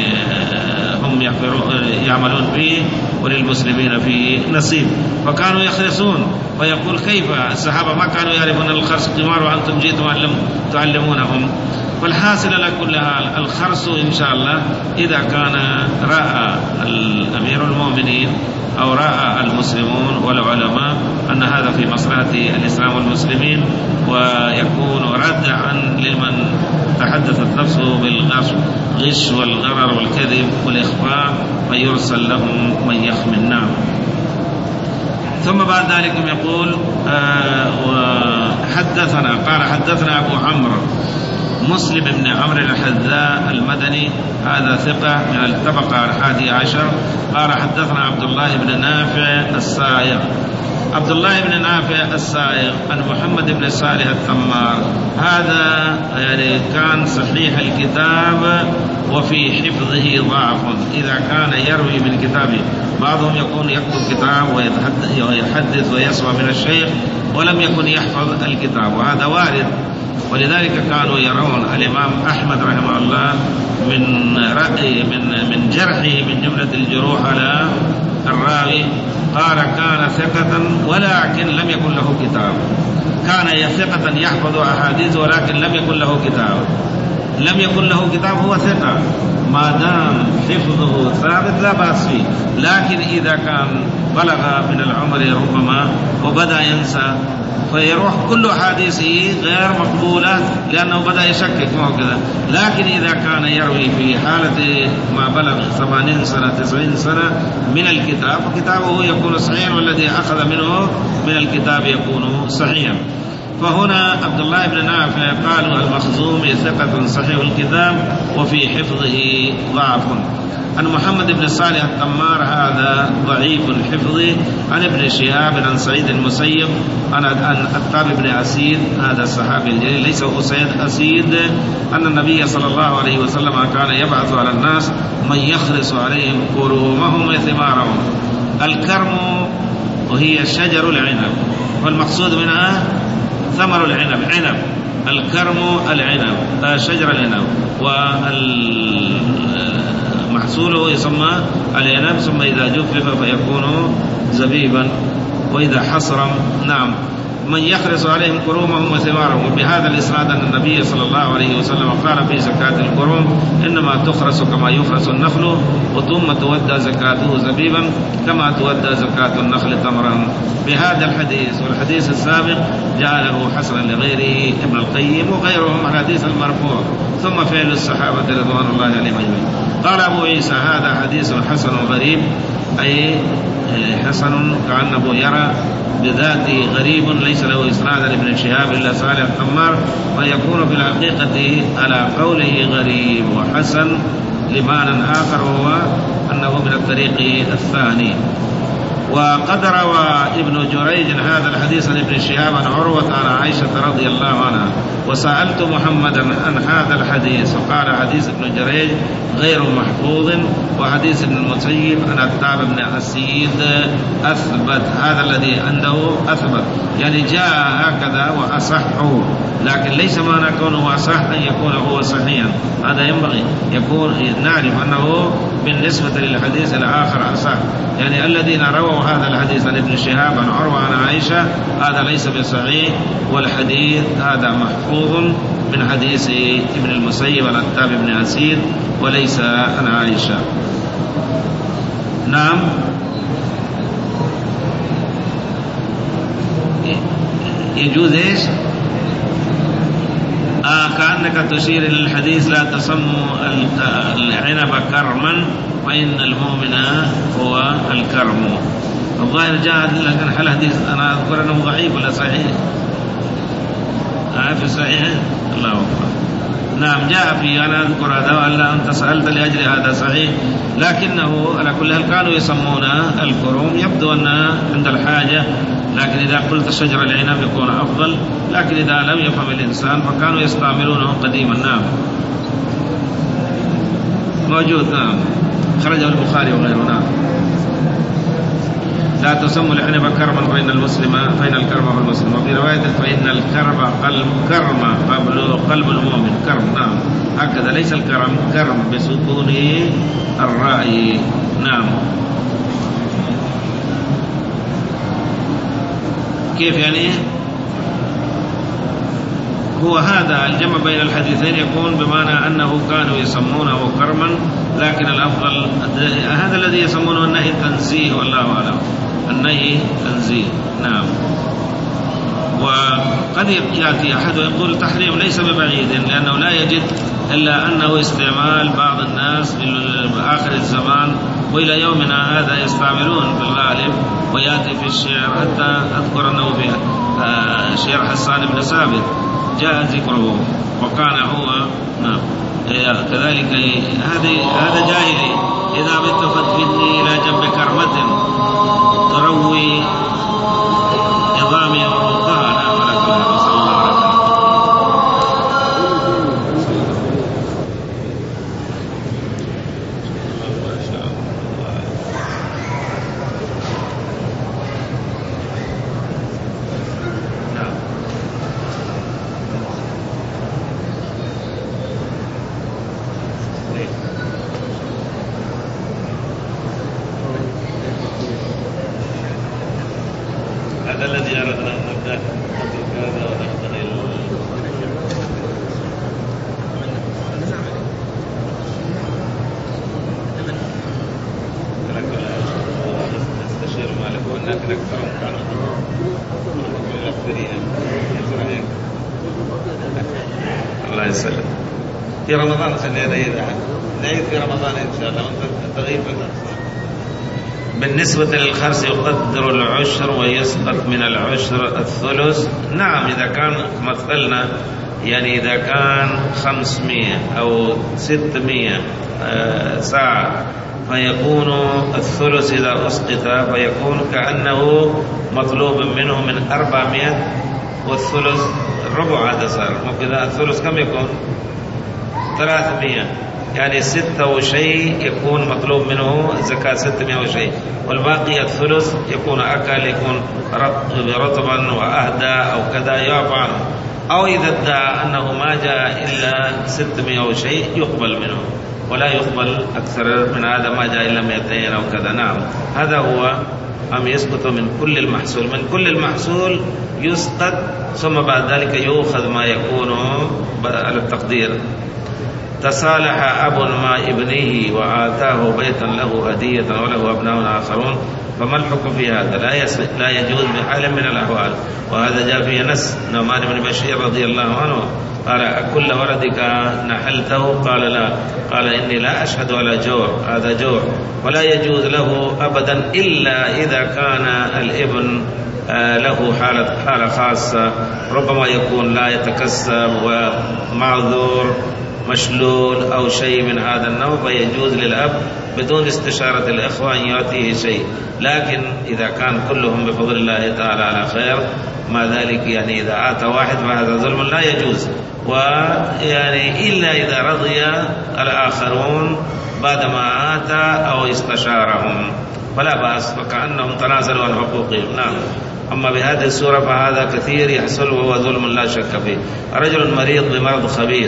هم يعملون فيه وللمسلمين فيه نصيب، فكانوا يخرسون. ويقول: كيف الصحابة ما كانوا يعرفون الخرس قمار وأنتم جئتم تعلمونهم؟ والحاصل على كل حال الخرس إن شاء الله إذا كان رأى الأمير المؤمنين أو رأى المسلمون والعلماء أن هذا في مصلحة الإسلام والمسلمين، ويكون ردعا لمن تحدثت نفسه بالغش والغرر والكذب والإخفاء، فيرسل لهم من يخمن. نعم. ثم بعد ذلك يقول: آه وحدثنا قال حدثنا أبو عمرو مسلم بن عمرو الحذاء المدني، هذا ثقة من الطبقة الحادية عشر. قال حدثنا عبد الله بن نافع السائغ عبد الله بن نافع السائغ عن محمد بن صالح التمار، هذا يعني كان صحيح الكتاب وفي حفظه ضعف إذا كان يروي من كتابه. بعضهم يكون يكتب كتاب ويحدث ويسمع من الشيخ ولم يكن يحفظ الكتاب، وهذا وارد. ولذلك كانوا يرون الإمام أحمد رحمه الله من رأي من من جرحه من جملة الجروح على الراوي، قال: كان ثقة ولكن لم يكن له كتاب. كان ثقة يحفظ أحاديث ولكن لم يكن له كتاب. لم يكن له كتاب، هو ثقة ما دام حفظه ثابت لا بأس فيه، لكن إذا كان بلغ من العمر ربما وبدأ ينسى فيروح كل حديثه غير مقبولة لأنه بدأ يشكك وكذا. لكن إذا كان يروي في حالة ما بلغ ثمانين سنة تسعين سنة من الكتاب فكتابه يكون صحيحا، والذي أخذ منه من الكتاب يكون صحيحا. فهنا عبد الله بن نافع قالوا المخزومي ثقة صحيح الكتاب وفي حفظه ضعف. عن محمد بن صالح التمار هذا ضعيف الحفظ. عن ابن شهاب عن سعيد المسيب عن عتاب بن أسيد، هذا الصحابي الجليل ليس أسيد أسيد، أن النبي صلى الله عليه وسلم كان يبعث على الناس من يخرس عليهم كرومهم وثمارهم. الكرم وهي شجر العنب، والمقصود منها ثمر العنب عنب، الكرم العنب شجر العنب، ومحصوله يسمى العنب، ثم إذا جفف فيكون زبيبا، وإذا حصرم. نعم. من يحرص عليهم كرومهم وثمارهم. وبهذا الإسناد أن النبي صلى الله عليه وسلم قال في زكاة الكروم إنما تخرس كما يخرس النخل، وثم تودى زكاته زبيبا كما تودى زكاة النخل تمرا. بهذا الحديث والحديث السابق جعله حسنا لغيره ابن القيم وغيرهم الحديث المرفوع، ثم فعل الصحابة رضوان الله عليهم أجمعين. قال أبو عيسى هذا حديث حسن غريب، أي حسن كأنه يرى بذاته غريب ليس له إسناد لابن شهاب إلا صالح القمار، ويكون في الحقيقة على قوله غريب وحسن لمعنى آخر، وهو أنه من الطريق الثاني. وقد روى ابن جريج هذا الحديث عن ابن شهاب عن عروة عن عائشة رضي الله عنها، وسألت محمدا عن هذا الحديث وقال حديث ابن جريج غير محفوظ، وحديث ابن المسيب عن عتاب بن أسيد أثبت، هذا الذي عنده أثبت، يعني جاء هكذا وأصحه، لكن ليس معنى كونه أصح أن يكون هو صحيحا، هذا ينبغي يكون نعرف أنه بالنسبة للحديث الآخر أصح. يعني الذين رووا هذا الحديث عن ابن شهاب عن عروة عن عائشة هذا ليس بصحيح، والحديث هذا محفوظ من حديث ابن المسيب عن عتاب بن أسيد وليس عن عائشة. نعم. يجوز ايش؟ آه كأنك تشير إلى الحديث لا تسموا العنب كرما فإن المؤمن هو الكرم. الظاهر جاء لكن هل الحديث أنا أذكر أنه ضعيف ولا صحيح؟ آه في الصحيح. الله أكبر. نعم جاء في أنا أذكر هذا وألا أنت سألت لأجل هذا صحيح، لكنه على كل حال كانوا يسمون الكروم، يبدو أن عند الحاجة، لكن إذا قلت شجر العنب يكون أفضل، لكن إذا لم يفهم الإنسان فكانوا يستعملونه قديما. نعم موجود. نعم خرجه البخاري وغيره. نعم لا تسموا العنب كرما فإن المسلم فإن الكرم هو المسلم، وفي رواية فإن الكرم قلب كرم قبل قلب المؤمن كرم. نعم هكذا ليس الكرم كرم بسكون الراء. نعم. كيف يعني؟ هو هذا الجمع بين الحديثين يكون بمعنى أنه كانوا يسمونه كرما، لكن الأفضل هذا الذي يسمونه النهي تنزيه، والله أعلم النهي تنزيه. نعم. وقد يأتي أحد ويقول تحريم ليس ببعيد، لأنه لا يجد إلا أنه استعمال بعض الناس في آخر الزمان وإلى يومنا هذا يستعملون في الغالب، ويأتي في الشعر، حتى أذكر أنه في شعر حسان بن ثابت جاء ذكره وكان هو. نعم كذلك هذه هذا جاهلي إذا بت فتفدني إلى جنب كرمة تروي عظامي وروقها. نعم على كل حال صلى الله عليه وسلم. هذا الذي أردنا أن نبدأ هذا ونبدأ نستشير مالك وأنك نكثر كانوا الله يسلم. في رمضان خلينا نعيد نعيد في رمضان إن شاء الله وأنت تغيب. بالنسبة للخرس يقدر العشر ويسقط من العشر الثلث. نعم إذا كان مثلنا يعني إذا كان خمسمائة أو ستمائة ساعة فيكون الثلث إذا أسقط فيكون كأنه مطلوب منه من أربعمائة، والثلث الربع هذا صار. وكذا الثلث كم يكون؟ ثلاثمائة. يعني ستة وشيء يكون مطلوب منه زكاة ستمائة وشيء، والباقي الثلث يكون أكل، يكون رطبا وأهدى أو كذا يعفى عنه، أو إذا ادعى أنه ما جاء إلا ستمائة وشيء يقبل منه، ولا يقبل أكثر من هذا ما جاء إلا مئتين أو كذا. نعم، هذا هو. أم يسقط من كل المحصول، من كل المحصول يسقط، ثم بعد ذلك يؤخذ ما يكون على التقدير. تصالح أب مع ابنه وآتاه بيتا له هدية وله أبناء آخرون، فما الحكم في هذا؟ لا لا يجوز بحال من الأحوال، وهذا جاء في نص نعمان بن بشير رضي الله عنه قال: كل ولدك نحلته؟ قال: لا. قال: إني لا أشهد على جور، هذا جور، ولا يجوز له أبدا إلا إذا كان الابن له حالة حالة خاصة، ربما يكون لا يتكسب ومعذور مشلول أو شيء من هذا النوع، فيجوز للأب بدون استشارة الإخوة أن يعطيه شيء. لكن إذا كان كلهم بفضل الله تعالى على خير ما ذلك، يعني إذا آتى واحد فهذا ظلم لا يجوز، ويعني إلا إذا رضي الآخرون بعدما آتى أو استشارهم فلا بأس، وكأنهم تنازلوا عن حقوقهم. نعم. أما بهذه الصورة فهذا كثير يحصل وهو ظلم لا شك فيه. رجل مريض بمرض خبيث،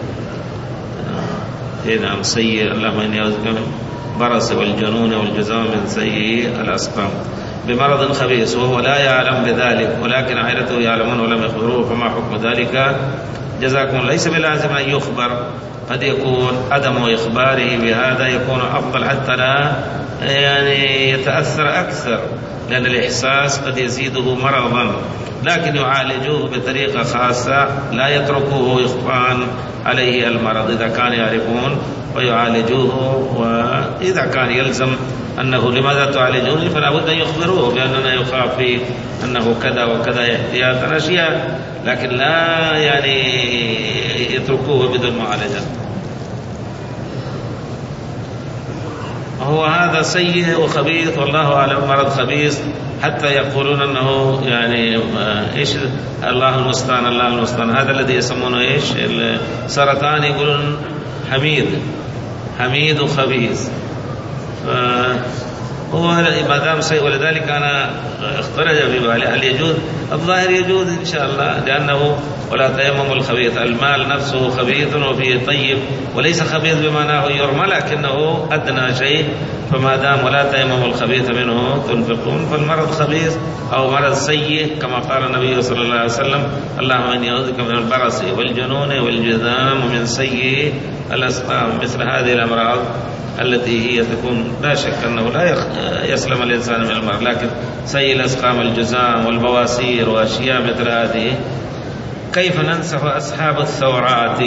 نعم، سيء، اللهم إني أعوذ بك من برص والجنون والجذام من سيء الأسقام، بمرض خبيث وهو لا يعلم بذلك، ولكن عائلته يعلمون ولم يخبروه، فما حكم ذلك؟ جزاكم. ليس بلازم أن يخبر، قد يكون عدم إخباره بهذا يكون أفضل حتى لا يعني يتأثر أكثر، لأن الإحساس قد يزيده مرضا، لكن يعالجوه بطريقة خاصة، لا يتركوه إخفاء عليه المرض إذا كان يعرفون، ويعالجوه. وإذا كان يلزم أنه لماذا تعالجوني فلا بد أن يخبروه بأننا يخاف فيه أنه كذا وكذا احتياطا أشياء، لكن لا يعني يتركوه بدون معالجة. هو هذا سيء وخبيث والله أعلم، مرض خبيث حتى يقولون أنه يعني إيش الله المستعان الله المستعان، هذا الذي يسمونه إيش السرطان، يقولون حميد حميد وخبيث، هو ما دام سيء. ولذلك أنا اخترج في بالي هل يجوز؟ الظاهر يجوز إن شاء الله، لأنه ولا تيمموا الخبيث، المال نفسه خبيث وفيه طيب، وليس خبيث بمعناه يرمى لكنه أدنى شيء، فما دام ولا تيمموا الخبيث منه تنفقون، فالمرض خبيث أو مرض سيء كما قال النبي صلى الله عليه وسلم: اللهم إني أعوذ بك من البرص والجنون والجذام ومن سيء الأسقام. مثل هذه الأمراض التي هي تكون لا شك أنه لا يسلم الإنسان من المرض، لكن سيء الأسقام الجزام والبواسير وأشياء مثل هذه. كيف ننصح أصحاب الثورات؟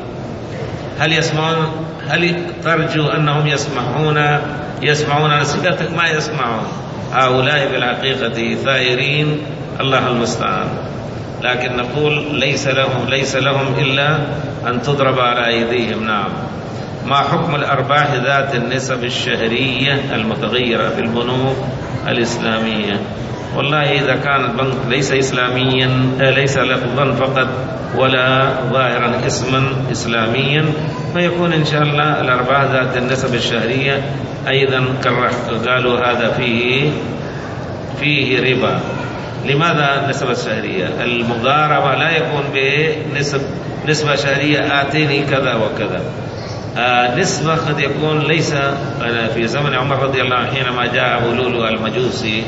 هل يسمعون؟ هل ترجو أنهم يسمعون يسمعون نصيحتك؟ ما يسمعون، هؤلاء بالحقيقة ثائرين الله المستعان، لكن نقول ليس لهم ليس لهم إلا أن تضرب على أيديهم. نعم. ما حكم الأرباح ذات النسب الشهرية المتغيرة في البنوك الإسلامية؟ والله إذا كان البنك ليس إسلاميا، ليس لفظا فقط ولا ظاهرا اسما إسلاميا، فيكون إن شاء الله الأرباح ذات النسب الشهرية أيضا كالرح. قالوا هذا فيه فيه ربا. لماذا النسبة الشهرية؟ المضاربة لا يكون بنسب نسبة شهرية آتيني كذا وكذا. آه نسبة قد يكون ليس في زمن عمر رضي الله عنه حينما جاء أبو لؤلؤ المجوسي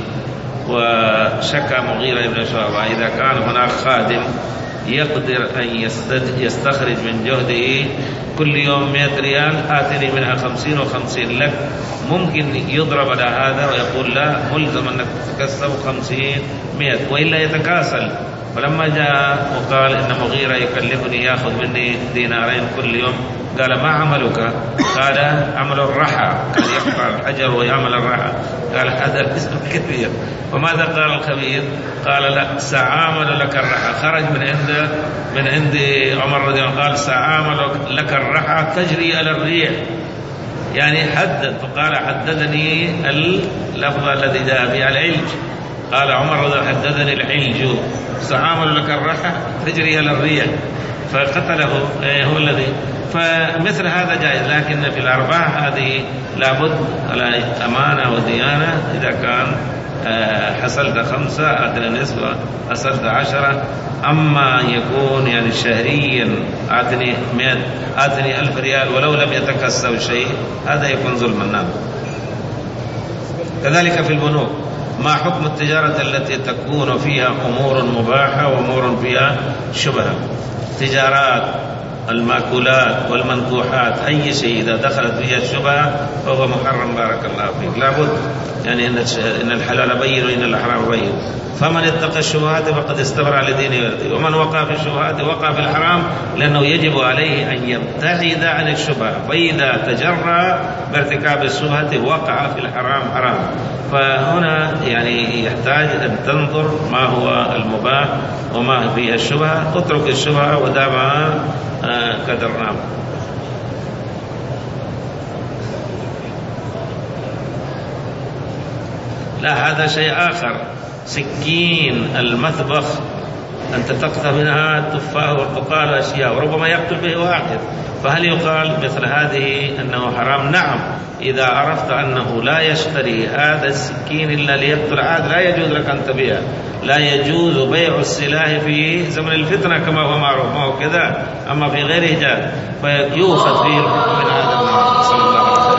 وشكى مغيرة بن شعبة إذا كان هناك خادم يقدر أن يستخرج من جهده كل يوم مئة ريال، آتني منها خمسين وخمسين لك، ممكن يضرب على هذا ويقول لا، ملزم أنك تكسب خمسين مئة وإلا يتكاسل. ولما جاء وقال إن مغيرة يكلفني يأخذ مني دينارين كل يوم، قال ما عملك؟ قال عمل الرحى، كان يقطع الحجر ويعمل الرحى. قال هذا الاسم كثير. وماذا قال الخبيث؟ قال لا، سأعمل لك الرحى. خرج من عند من عند عمر رضي الله عنه قال سأعمل لك الرحى تجري على الريح، يعني حدد. فقال حددني اللفظ الذي جاء به العلج. قال عمر رضي الله عنه حددني العلج، سأعمل لك الرحى تجري على الريح، فقتله هو الذي فمثل هذا جائز، لكن في الأرباح هذه لابد على أمانة وديانة. إذا كان حصلت خمسة أعطني نصف، حصلت عشرة. أما يكون يعني شهريا أعطني مئة، أعطني ألف ريال ولو لم يتكسب شيء، هذا يكون ظلما. نعم. كذلك في البنوك، ما حكم التجارة التي تكون فيها أمور مباحة وأمور فيها شبهة؟ تجارات المأكولات والمنكوحات، أي شيء إذا دخلت فيها الشبهة فهو محرم. بارك الله فيك. لابد يعني إن الحلال بين وإن الحرام بين، فمن اتقى الشبهات فقد استبرأ لدينه وعرضه، ومن وقع في الشبهات وقع في الحرام، لأنه يجب عليه أن يبتعد عن الشبهة، فإذا تجرى بارتكاب الشبهة وقع في الحرام حرام. فهنا يعني يحتاج أن تنظر ما هو المباح وما فيه الشبهة، اترك الشبهة ودامها قدر. نعم. لا، هذا شيء آخر. سكين المطبخ أنت تقطع منها التفاح والبقال وأشياء، وربما يقتل به واحد، فهل يقال مثل هذه أنه حرام؟ نعم، إذا عرفت أنه لا يشتري هذا السكين إلا ليقتل عاد لا يجوز لك أن تبيعه. لا يجوز بيع السلاح في زمن الفتنة كما هو معروف، ما هو كذا. أما في غيره جاز، فيؤخذ فيه الحكم من هذا النوع. صلى الله عليه وسلم.